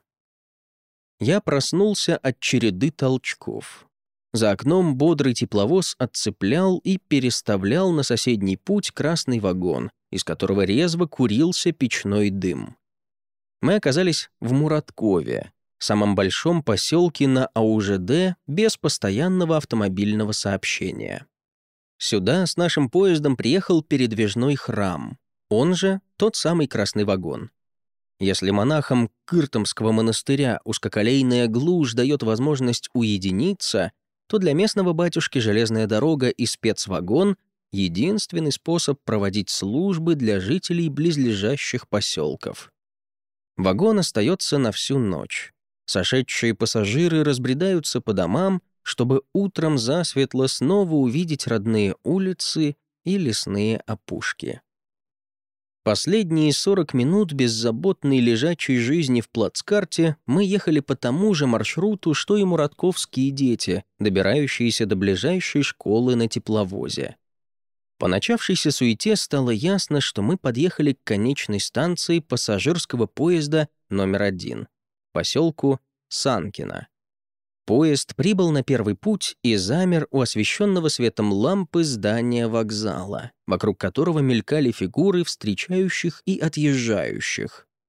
Я проснулся от череды толчков. За окном бодрый тепловоз отцеплял и переставлял на соседний путь красный вагон, из которого резво курился печной дым. Мы оказались в Мураткове, самом большом поселке на АУЖД без постоянного автомобильного сообщения. Сюда с нашим поездом приехал передвижной храм, он же тот самый красный вагон. Если монахам Кыртомского монастыря узкоколейная глушь дает возможность уединиться, то для местного батюшки железная дорога и спецвагон — единственный способ проводить службы для жителей близлежащих поселков. Вагон остается на всю ночь. Сошедшие пассажиры разбредаются по домам, чтобы утром засветло снова увидеть родные улицы и лесные опушки. Последние 40 минут беззаботной лежачей жизни в плацкарте мы ехали по тому же маршруту, что и муратковские дети, добирающиеся до ближайшей школы на тепловозе. По начавшейся суете стало ясно, что мы подъехали к конечной станции пассажирского поезда номер 1, поселку Санкино. Поезд прибыл на первый путь и замер у освещенного светом лампы здания вокзала, вокруг которого мелькали фигуры встречающих и отъезжающих.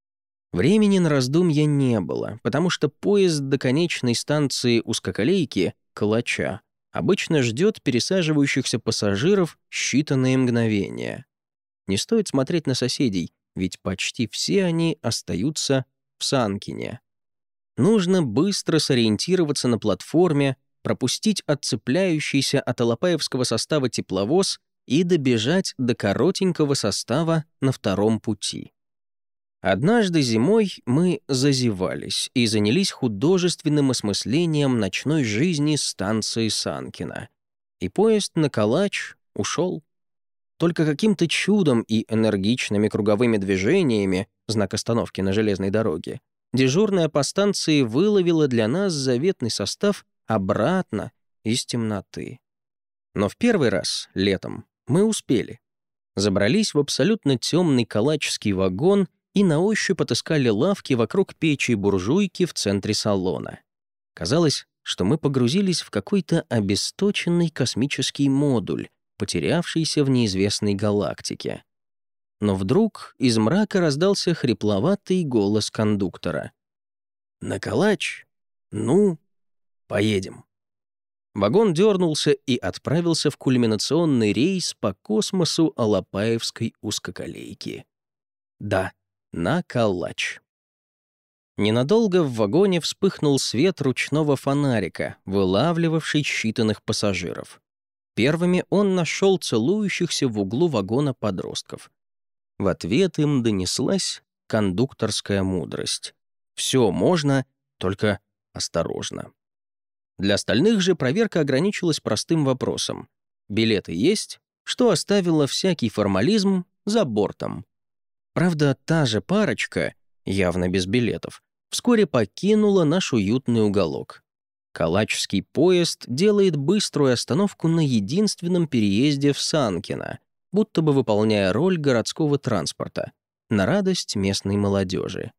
Времени на раздумья не было, потому что поезд до конечной станции узкоколейки, Калача, обычно ждет пересаживающихся пассажиров считанные мгновения. Не стоит смотреть на соседей, ведь почти все они остаются в Санкине. Нужно быстро сориентироваться на платформе, пропустить отцепляющийся от алапаевского состава тепловоз и добежать до коротенького состава на втором пути. Однажды зимой мы зазевались и занялись художественным осмыслением ночной жизни станции Санкина. И поезд на Калач ушел. Только каким-то чудом и энергичными круговыми движениями, знак остановки на железной дороге, дежурная по станции выловила для нас заветный состав обратно из темноты. Но в первый раз, летом, мы успели. Забрались в абсолютно темный калачский вагон и на ощупь отыскали лавки вокруг печи-буржуйки в центре салона. Казалось, что мы погрузились в какой-то обесточенный космический модуль, потерявшийся в неизвестной галактике. Но вдруг из мрака раздался хрипловатый голос кондуктора. «На Калач? Ну, поедем». Вагон дернулся и отправился в кульминационный рейс по космосу Алапаевской узкоколейки. Да, на Калач. Ненадолго в вагоне вспыхнул свет ручного фонарика, вылавливавший считанных пассажиров. Первыми он нашел целующихся в углу вагона подростков. В ответ им донеслась кондукторская мудрость. Все можно, только осторожно. Для остальных же проверка ограничилась простым вопросом. Билеты есть, что оставило всякий формализм за бортом. Правда, та же парочка, явно без билетов, вскоре покинула наш уютный уголок. Калачский поезд делает быструю остановку на единственном переезде в Санкино, будто бы выполняя роль городского транспорта, на радость местной молодежи.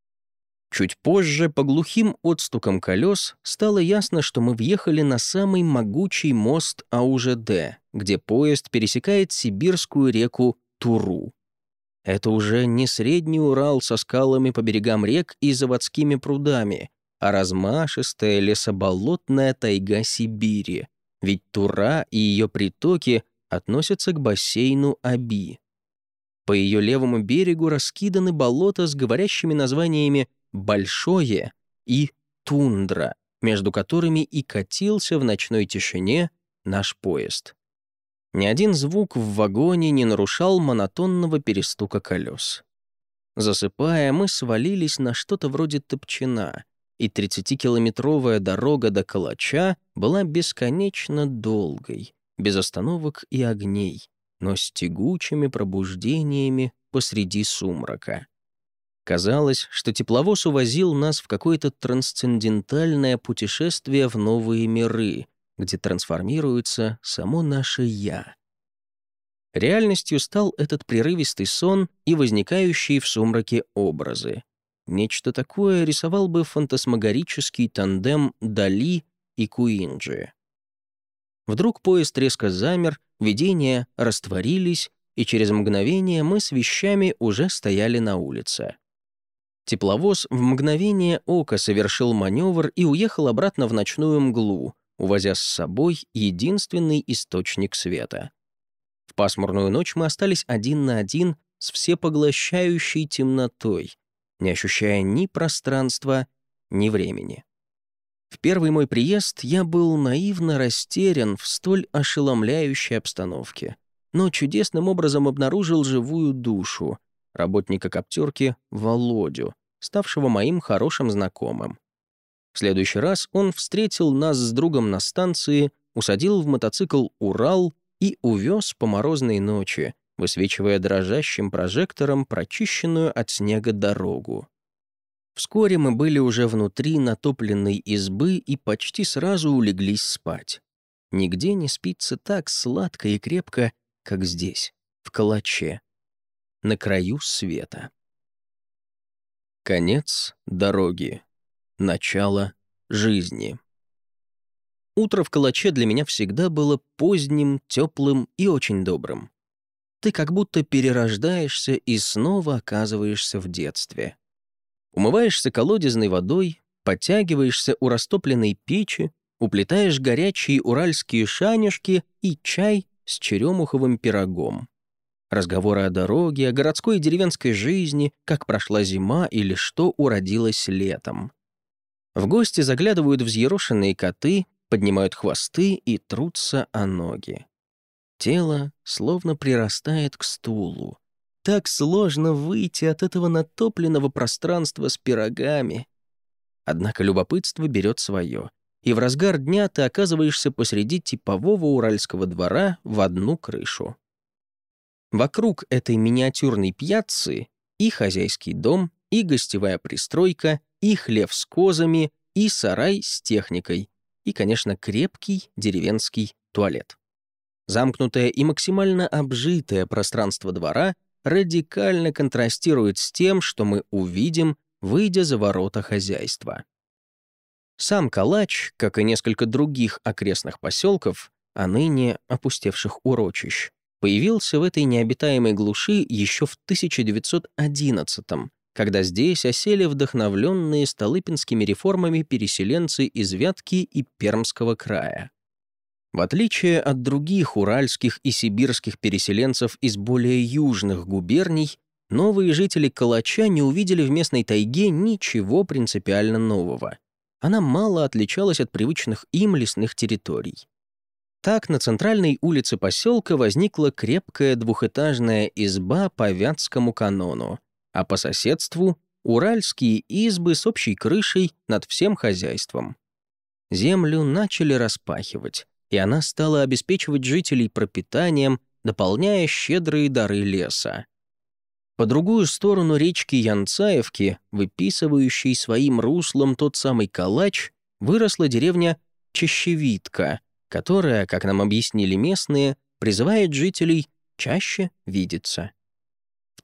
Чуть позже, по глухим отстукам колес, стало ясно, что мы въехали на самый могучий мост АУЖД, где поезд пересекает сибирскую реку Туру. Это уже не Средний Урал со скалами по берегам рек и заводскими прудами, а размашистая лесоболотная тайга Сибири, ведь Тура и ее притоки относятся к бассейну Аби. По ее левому берегу раскиданы болота с говорящими названиями «Большое» и «Тундра», между которыми и катился в ночной тишине наш поезд. Ни один звук в вагоне не нарушал монотонного перестука колес. Засыпая, мы свалились на что-то вроде топчина, и 30-километровая дорога до Калача была бесконечно долгой, без остановок и огней, но с тягучими пробуждениями посреди сумрака. Казалось, что тепловоз увозил нас в какое-то трансцендентальное путешествие в новые миры, где трансформируется само наше «я». Реальностью стал этот прерывистый сон и возникающие в сумраке образы. Нечто такое рисовал бы фантасмагорический тандем Дали и Куинджи. Вдруг поезд резко замер, видения растворились, и через мгновение мы с вещами уже стояли на улице. Тепловоз в мгновение ока совершил маневр и уехал обратно в ночную мглу, увозя с собой единственный источник света. В пасмурную ночь мы остались один на один с всепоглощающей темнотой, не ощущая ни пространства, ни времени. В первый мой приезд я был наивно растерян в столь ошеломляющей обстановке, но чудесным образом обнаружил живую душу, работника коптерки Володю, ставшего моим хорошим знакомым. В следующий раз он встретил нас с другом на станции, усадил в мотоцикл «Урал» и увез по морозной ночи, высвечивая дрожащим прожектором прочищенную от снега дорогу. Вскоре мы были уже внутри натопленной избы и почти сразу улеглись спать. Нигде не спится так сладко и крепко, как здесь, в Калаче, на краю света. Конец дороги. Начало жизни. Утро в Калаче для меня всегда было поздним, теплым и очень добрым. Ты как будто перерождаешься и снова оказываешься в детстве. Умываешься колодезной водой, подтягиваешься у растопленной печи, уплетаешь горячие уральские шанишки и чай с черемуховым пирогом. Разговоры о дороге, о городской и деревенской жизни, как прошла зима или что уродилось летом. В гости заглядывают взъерошенные коты, поднимают хвосты и трутся о ноги. Тело словно прирастает к стулу. Так сложно выйти от этого натопленного пространства с пирогами. Однако любопытство берет свое, и в разгар дня ты оказываешься посреди типового уральского двора в одну крышу. Вокруг этой миниатюрной пьяццы и хозяйский дом, и гостевая пристройка, и хлев с козами, и сарай с техникой, и, конечно, крепкий деревенский туалет. Замкнутое и максимально обжитое пространство двора радикально контрастирует с тем, что мы увидим, выйдя за ворота хозяйства. Сам Калач, как и несколько других окрестных поселков, а ныне опустевших урочищ, появился в этой необитаемой глуши еще в 1911-м, когда здесь осели вдохновленные столыпинскими реформами переселенцы из Вятки и Пермского края. В отличие от других уральских и сибирских переселенцев из более южных губерний, новые жители Калача не увидели в местной тайге ничего принципиально нового. Она мало отличалась от привычных им лесных территорий. Так на центральной улице поселка возникла крепкая двухэтажная изба по вятскому канону, а по соседству — уральские избы с общей крышей над всем хозяйством. Землю начали распахивать, и она стала обеспечивать жителей пропитанием, дополняя щедрые дары леса. По другую сторону речки Янцаевки, выписывающей своим руслом тот самый Калач, выросла деревня Чащевитка, которая, как нам объяснили местные, призывает жителей чаще видеться. В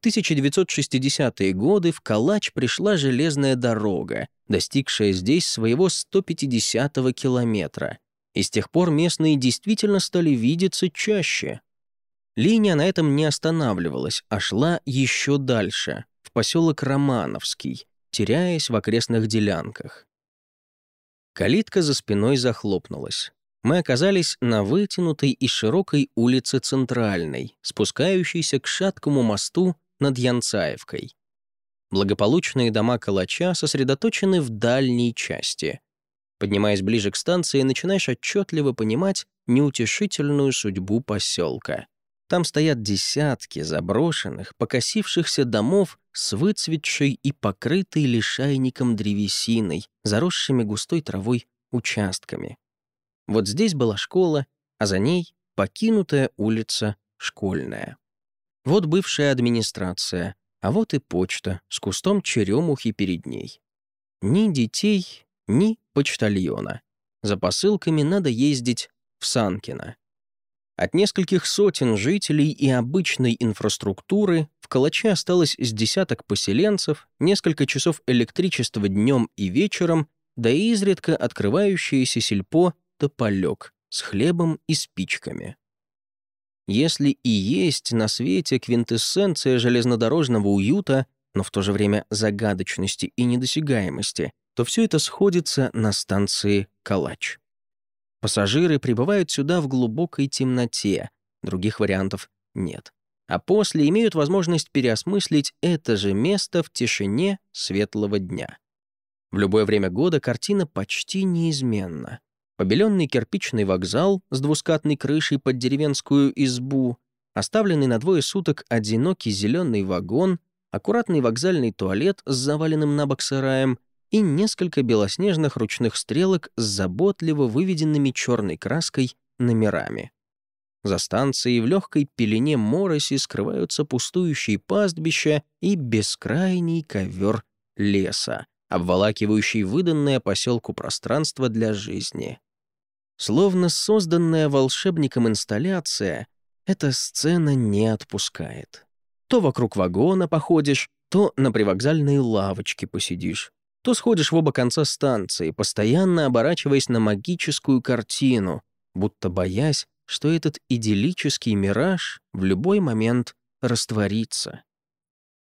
1960-е годы в Калач пришла железная дорога, достигшая здесь своего 150-го километра, и с тех пор местные действительно стали видеться чаще. Линия на этом не останавливалась, а шла еще дальше, в поселок Романовский, теряясь в окрестных делянках. Калитка за спиной захлопнулась. Мы оказались на вытянутой и широкой улице Центральной, спускающейся к шаткому мосту над Янцаевкой. Благополучные дома Калача сосредоточены в дальней части. Поднимаясь ближе к станции, начинаешь отчетливо понимать неутешительную судьбу поселка. Там стоят десятки заброшенных, покосившихся домов с выцветшей и покрытой лишайником древесиной, заросшими густой травой участками. Вот здесь была школа, а за ней покинутая улица Школьная. Вот бывшая администрация, а вот и почта с кустом черемухи перед ней. Ни детей, ни почтальона. За посылками надо ездить в Санкино. От нескольких сотен жителей и обычной инфраструктуры в Калаче осталось с десяток поселенцев, несколько часов электричества днем и вечером, да и изредка открывающееся сельпо «Тополек» с хлебом и спичками. Если и есть на свете квинтэссенция железнодорожного уюта, но в то же время загадочности и недосягаемости, то все это сходится на станции Калач. Пассажиры прибывают сюда в глубокой темноте, других вариантов нет. А после имеют возможность переосмыслить это же место в тишине светлого дня. В любое время года картина почти неизменна. Побеленный кирпичный вокзал с двускатной крышей под деревенскую избу, оставленный на двое суток одинокий зеленый вагон, аккуратный вокзальный туалет с заваленным набок сараем и несколько белоснежных ручных стрелок с заботливо выведенными черной краской номерами. За станцией в легкой пелене мороси скрываются пустующие пастбища и бескрайний ковер леса, обволакивающий выданное поселку пространство для жизни. Словно созданная волшебником инсталляция, эта сцена не отпускает. То вокруг вагона походишь, то на привокзальной лавочке посидишь, то сходишь в оба конца станции, постоянно оборачиваясь на магическую картину, будто боясь, что этот идиллический мираж в любой момент растворится.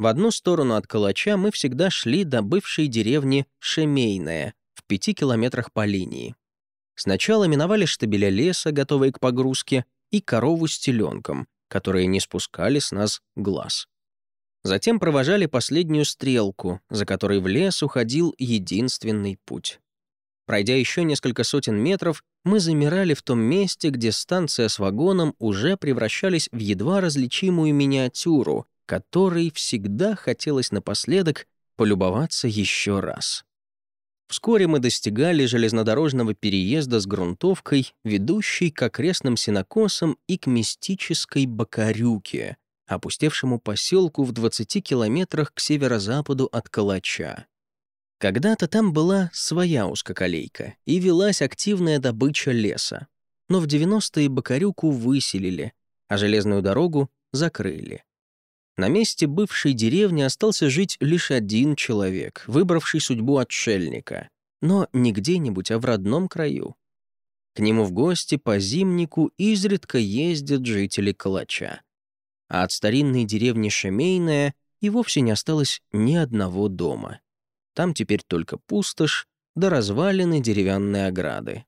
В одну сторону от Калача мы всегда шли до бывшей деревни Шемейная, в 5 километрах по линии. Сначала миновали штабеля леса, готовые к погрузке, и корову с теленком, которые не спускали с нас глаз. Затем провожали последнюю стрелку, за которой в лес уходил единственный путь. Пройдя еще несколько сотен метров, мы замирали в том месте, где станция с вагоном уже превращались в едва различимую миниатюру, которой всегда хотелось напоследок полюбоваться еще раз. Вскоре мы достигали железнодорожного переезда с грунтовкой, ведущей к окрестным сенокосам и к мистической Бакарюке, опустевшему поселку в 20 километрах к северо-западу от Калача. Когда-то там была своя узкоколейка и велась активная добыча леса. Но в 90-е Бакарюку выселили, а железную дорогу закрыли. На месте бывшей деревни остался жить лишь один человек, выбравший судьбу отшельника, но не где-нибудь, а в родном краю. К нему в гости по зимнику изредка ездят жители Калача. А от старинной деревни Шемейная и вовсе не осталось ни одного дома. Там теперь только пустошь да развалины деревянной ограды.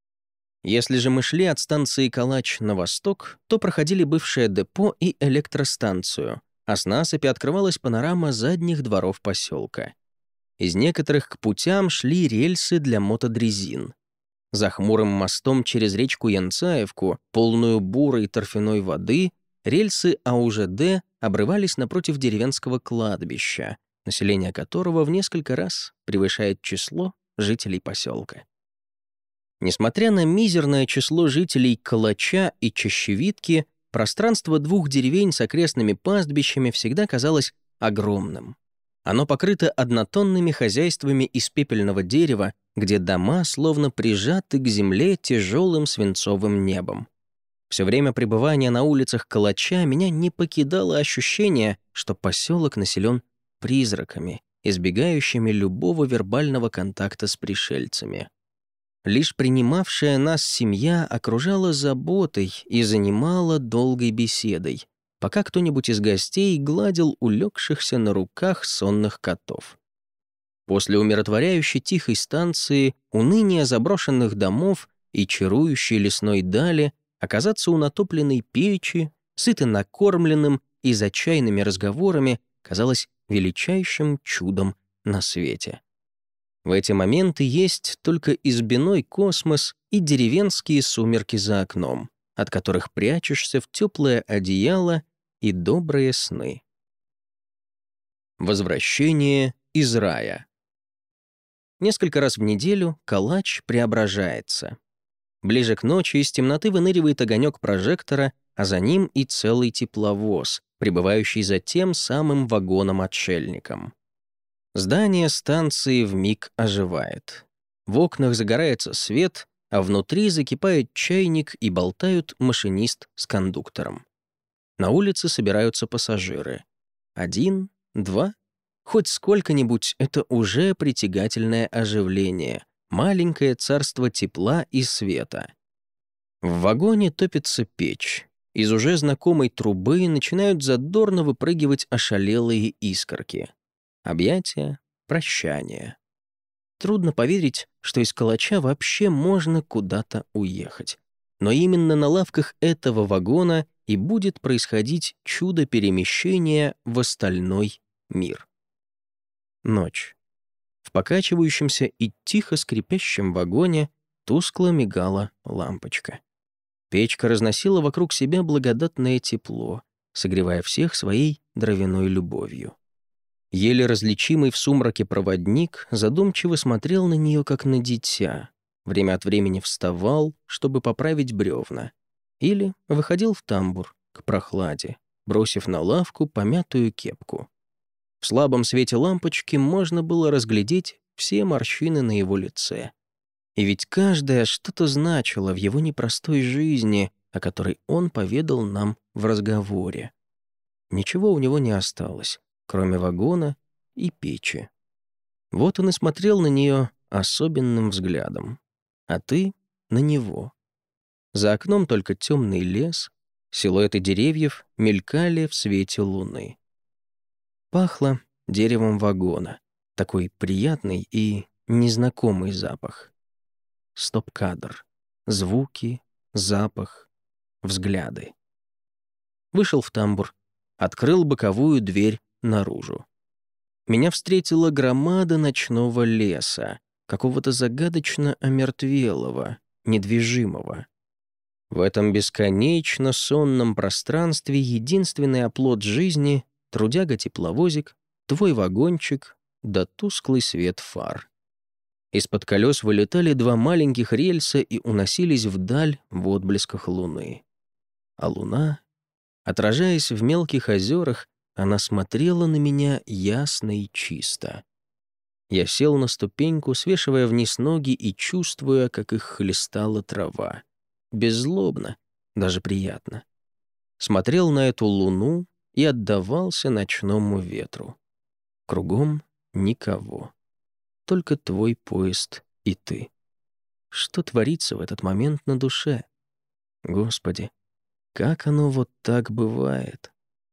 Если же мы шли от станции Калач на восток, то проходили бывшее депо и электростанцию, а с насыпи открывалась панорама задних дворов поселка. Из некоторых к путям шли рельсы для мотодрезин. За хмурым мостом через речку Янцаевку, полную бурой торфяной воды, рельсы АУЖД обрывались напротив деревенского кладбища, население которого в несколько раз превышает число жителей поселка. Несмотря на мизерное число жителей Калача и Чащевитки, пространство двух деревень с окрестными пастбищами всегда казалось огромным. Оно покрыто однотонными хозяйствами из пепельного дерева, где дома словно прижаты к земле тяжелым свинцовым небом. Все время пребывания на улицах Калача меня не покидало ощущение, что поселок населен призраками, избегающими любого вербального контакта с пришельцами. Лишь принимавшая нас семья окружала заботой и занимала долгой беседой, пока кто-нибудь из гостей гладил улегшихся на руках сонных котов. После умиротворяющей тихой станции, уныния заброшенных домов и чарующей лесной дали оказаться у натопленной печи, сыто накормленным и за чайными разговорами казалось величайшим чудом на свете. В эти моменты есть только избиной космос и деревенские сумерки за окном, от которых прячешься в теплое одеяло и добрые сны. Возвращение из рая. Несколько раз в неделю Калач преображается. Ближе к ночи из темноты выныривает огонек прожектора, а за ним и целый тепловоз, прибывающий за тем самым вагоном-отшельником. Здание станции вмиг оживает. В окнах загорается свет, а внутри закипает чайник и болтают машинист с кондуктором. На улице собираются пассажиры. 1, 2, хоть сколько-нибудь — это уже притягательное оживление, маленькое царство тепла и света. В вагоне топится печь. Из уже знакомой трубы начинают задорно выпрыгивать ошалелые искорки. Объятия, прощания. Трудно поверить, что из Калача вообще можно куда-то уехать. Но именно на лавках этого вагона и будет происходить чудо перемещения в остальной мир. Ночь. В покачивающемся и тихо скрипящем вагоне тускло мигала лампочка. Печка разносила вокруг себя благодатное тепло, согревая всех своей дровяной любовью. Еле различимый в сумраке проводник задумчиво смотрел на нее, как на дитя. Время от времени вставал, чтобы поправить бревна. Или выходил в тамбур, к прохладе, бросив на лавку помятую кепку. В слабом свете лампочки можно было разглядеть все морщины на его лице. И ведь каждая что-то значила в его непростой жизни, о которой он поведал нам в разговоре. Ничего у него не осталось, кроме вагона и печи. Вот он и смотрел на нее особенным взглядом. А ты — на него. За окном только темный лес, силуэты деревьев мелькали в свете луны. Пахло деревом вагона. Такой приятный и незнакомый запах. Стоп-кадр. Звуки, запах, взгляды. Вышел в тамбур, открыл боковую дверь наружу. Меня встретила громада ночного леса, какого-то загадочно омертвелого, недвижимого. В этом бесконечно сонном пространстве единственный оплот жизни — трудяга-тепловозик, твой вагончик да тусклый свет фар. Из-под колес вылетали два маленьких рельса и уносились вдаль в отблесках луны. А луна, отражаясь в мелких озерах, она смотрела на меня ясно и чисто. Я сел на ступеньку, свешивая вниз ноги и чувствуя, как их хлестала трава. Беззлобно, даже приятно. Смотрел на эту луну и отдавался ночному ветру. Кругом никого. Только твой поезд и ты. Что творится в этот момент на душе? Господи, как оно вот так бывает?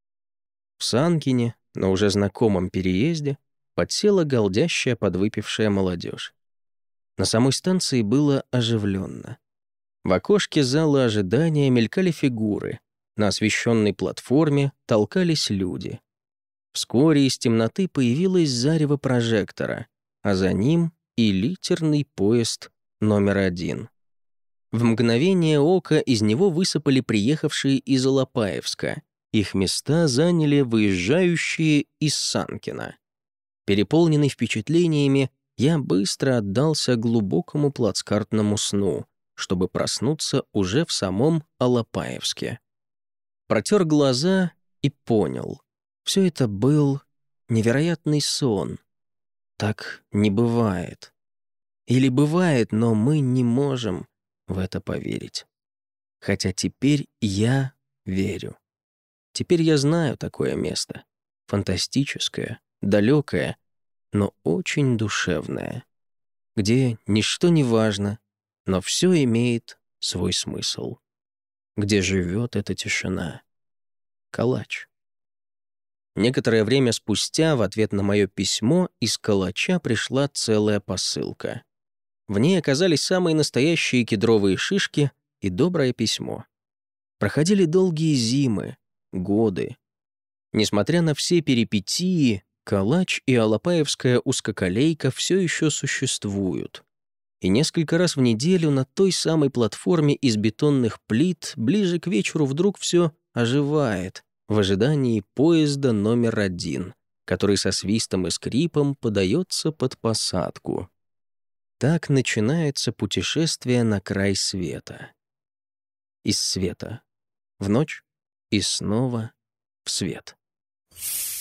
В Санкине, на уже знакомом переезде, подсела галдящая подвыпившая молодежь. На самой станции было оживленно. В окошке зала ожидания мелькали фигуры. На освещенной платформе толкались люди. Вскоре из темноты появилось зарево прожектора, а за ним и литерный поезд номер 1. В мгновение ока из него высыпали приехавшие из Алапаевска. Их места заняли выезжающие из Санкина. Переполненный впечатлениями, я быстро отдался глубокому плацкартному сну, чтобы проснуться уже в самом Алапаевске. Протер глаза и понял. Все это был невероятный сон. Так не бывает. Или бывает, но мы не можем в это поверить. Хотя теперь я верю. Теперь я знаю такое место. Фантастическое, далекое, но очень душевное. Где ничто не важно, но все имеет свой смысл. Где живет эта тишина. Калач. Некоторое время спустя в ответ на мое письмо из Калача пришла целая посылка. В ней оказались самые настоящие кедровые шишки и доброе письмо. Проходили долгие зимы, годы. Несмотря на все перипетии, Калач и Алапаевская узкоколейка все еще существуют. И несколько раз в неделю на той самой платформе из бетонных плит ближе к вечеру вдруг все оживает в ожидании поезда номер 1, который со свистом и скрипом подается под посадку. Так начинается путешествие на край света. Из света в ночь и снова в свет.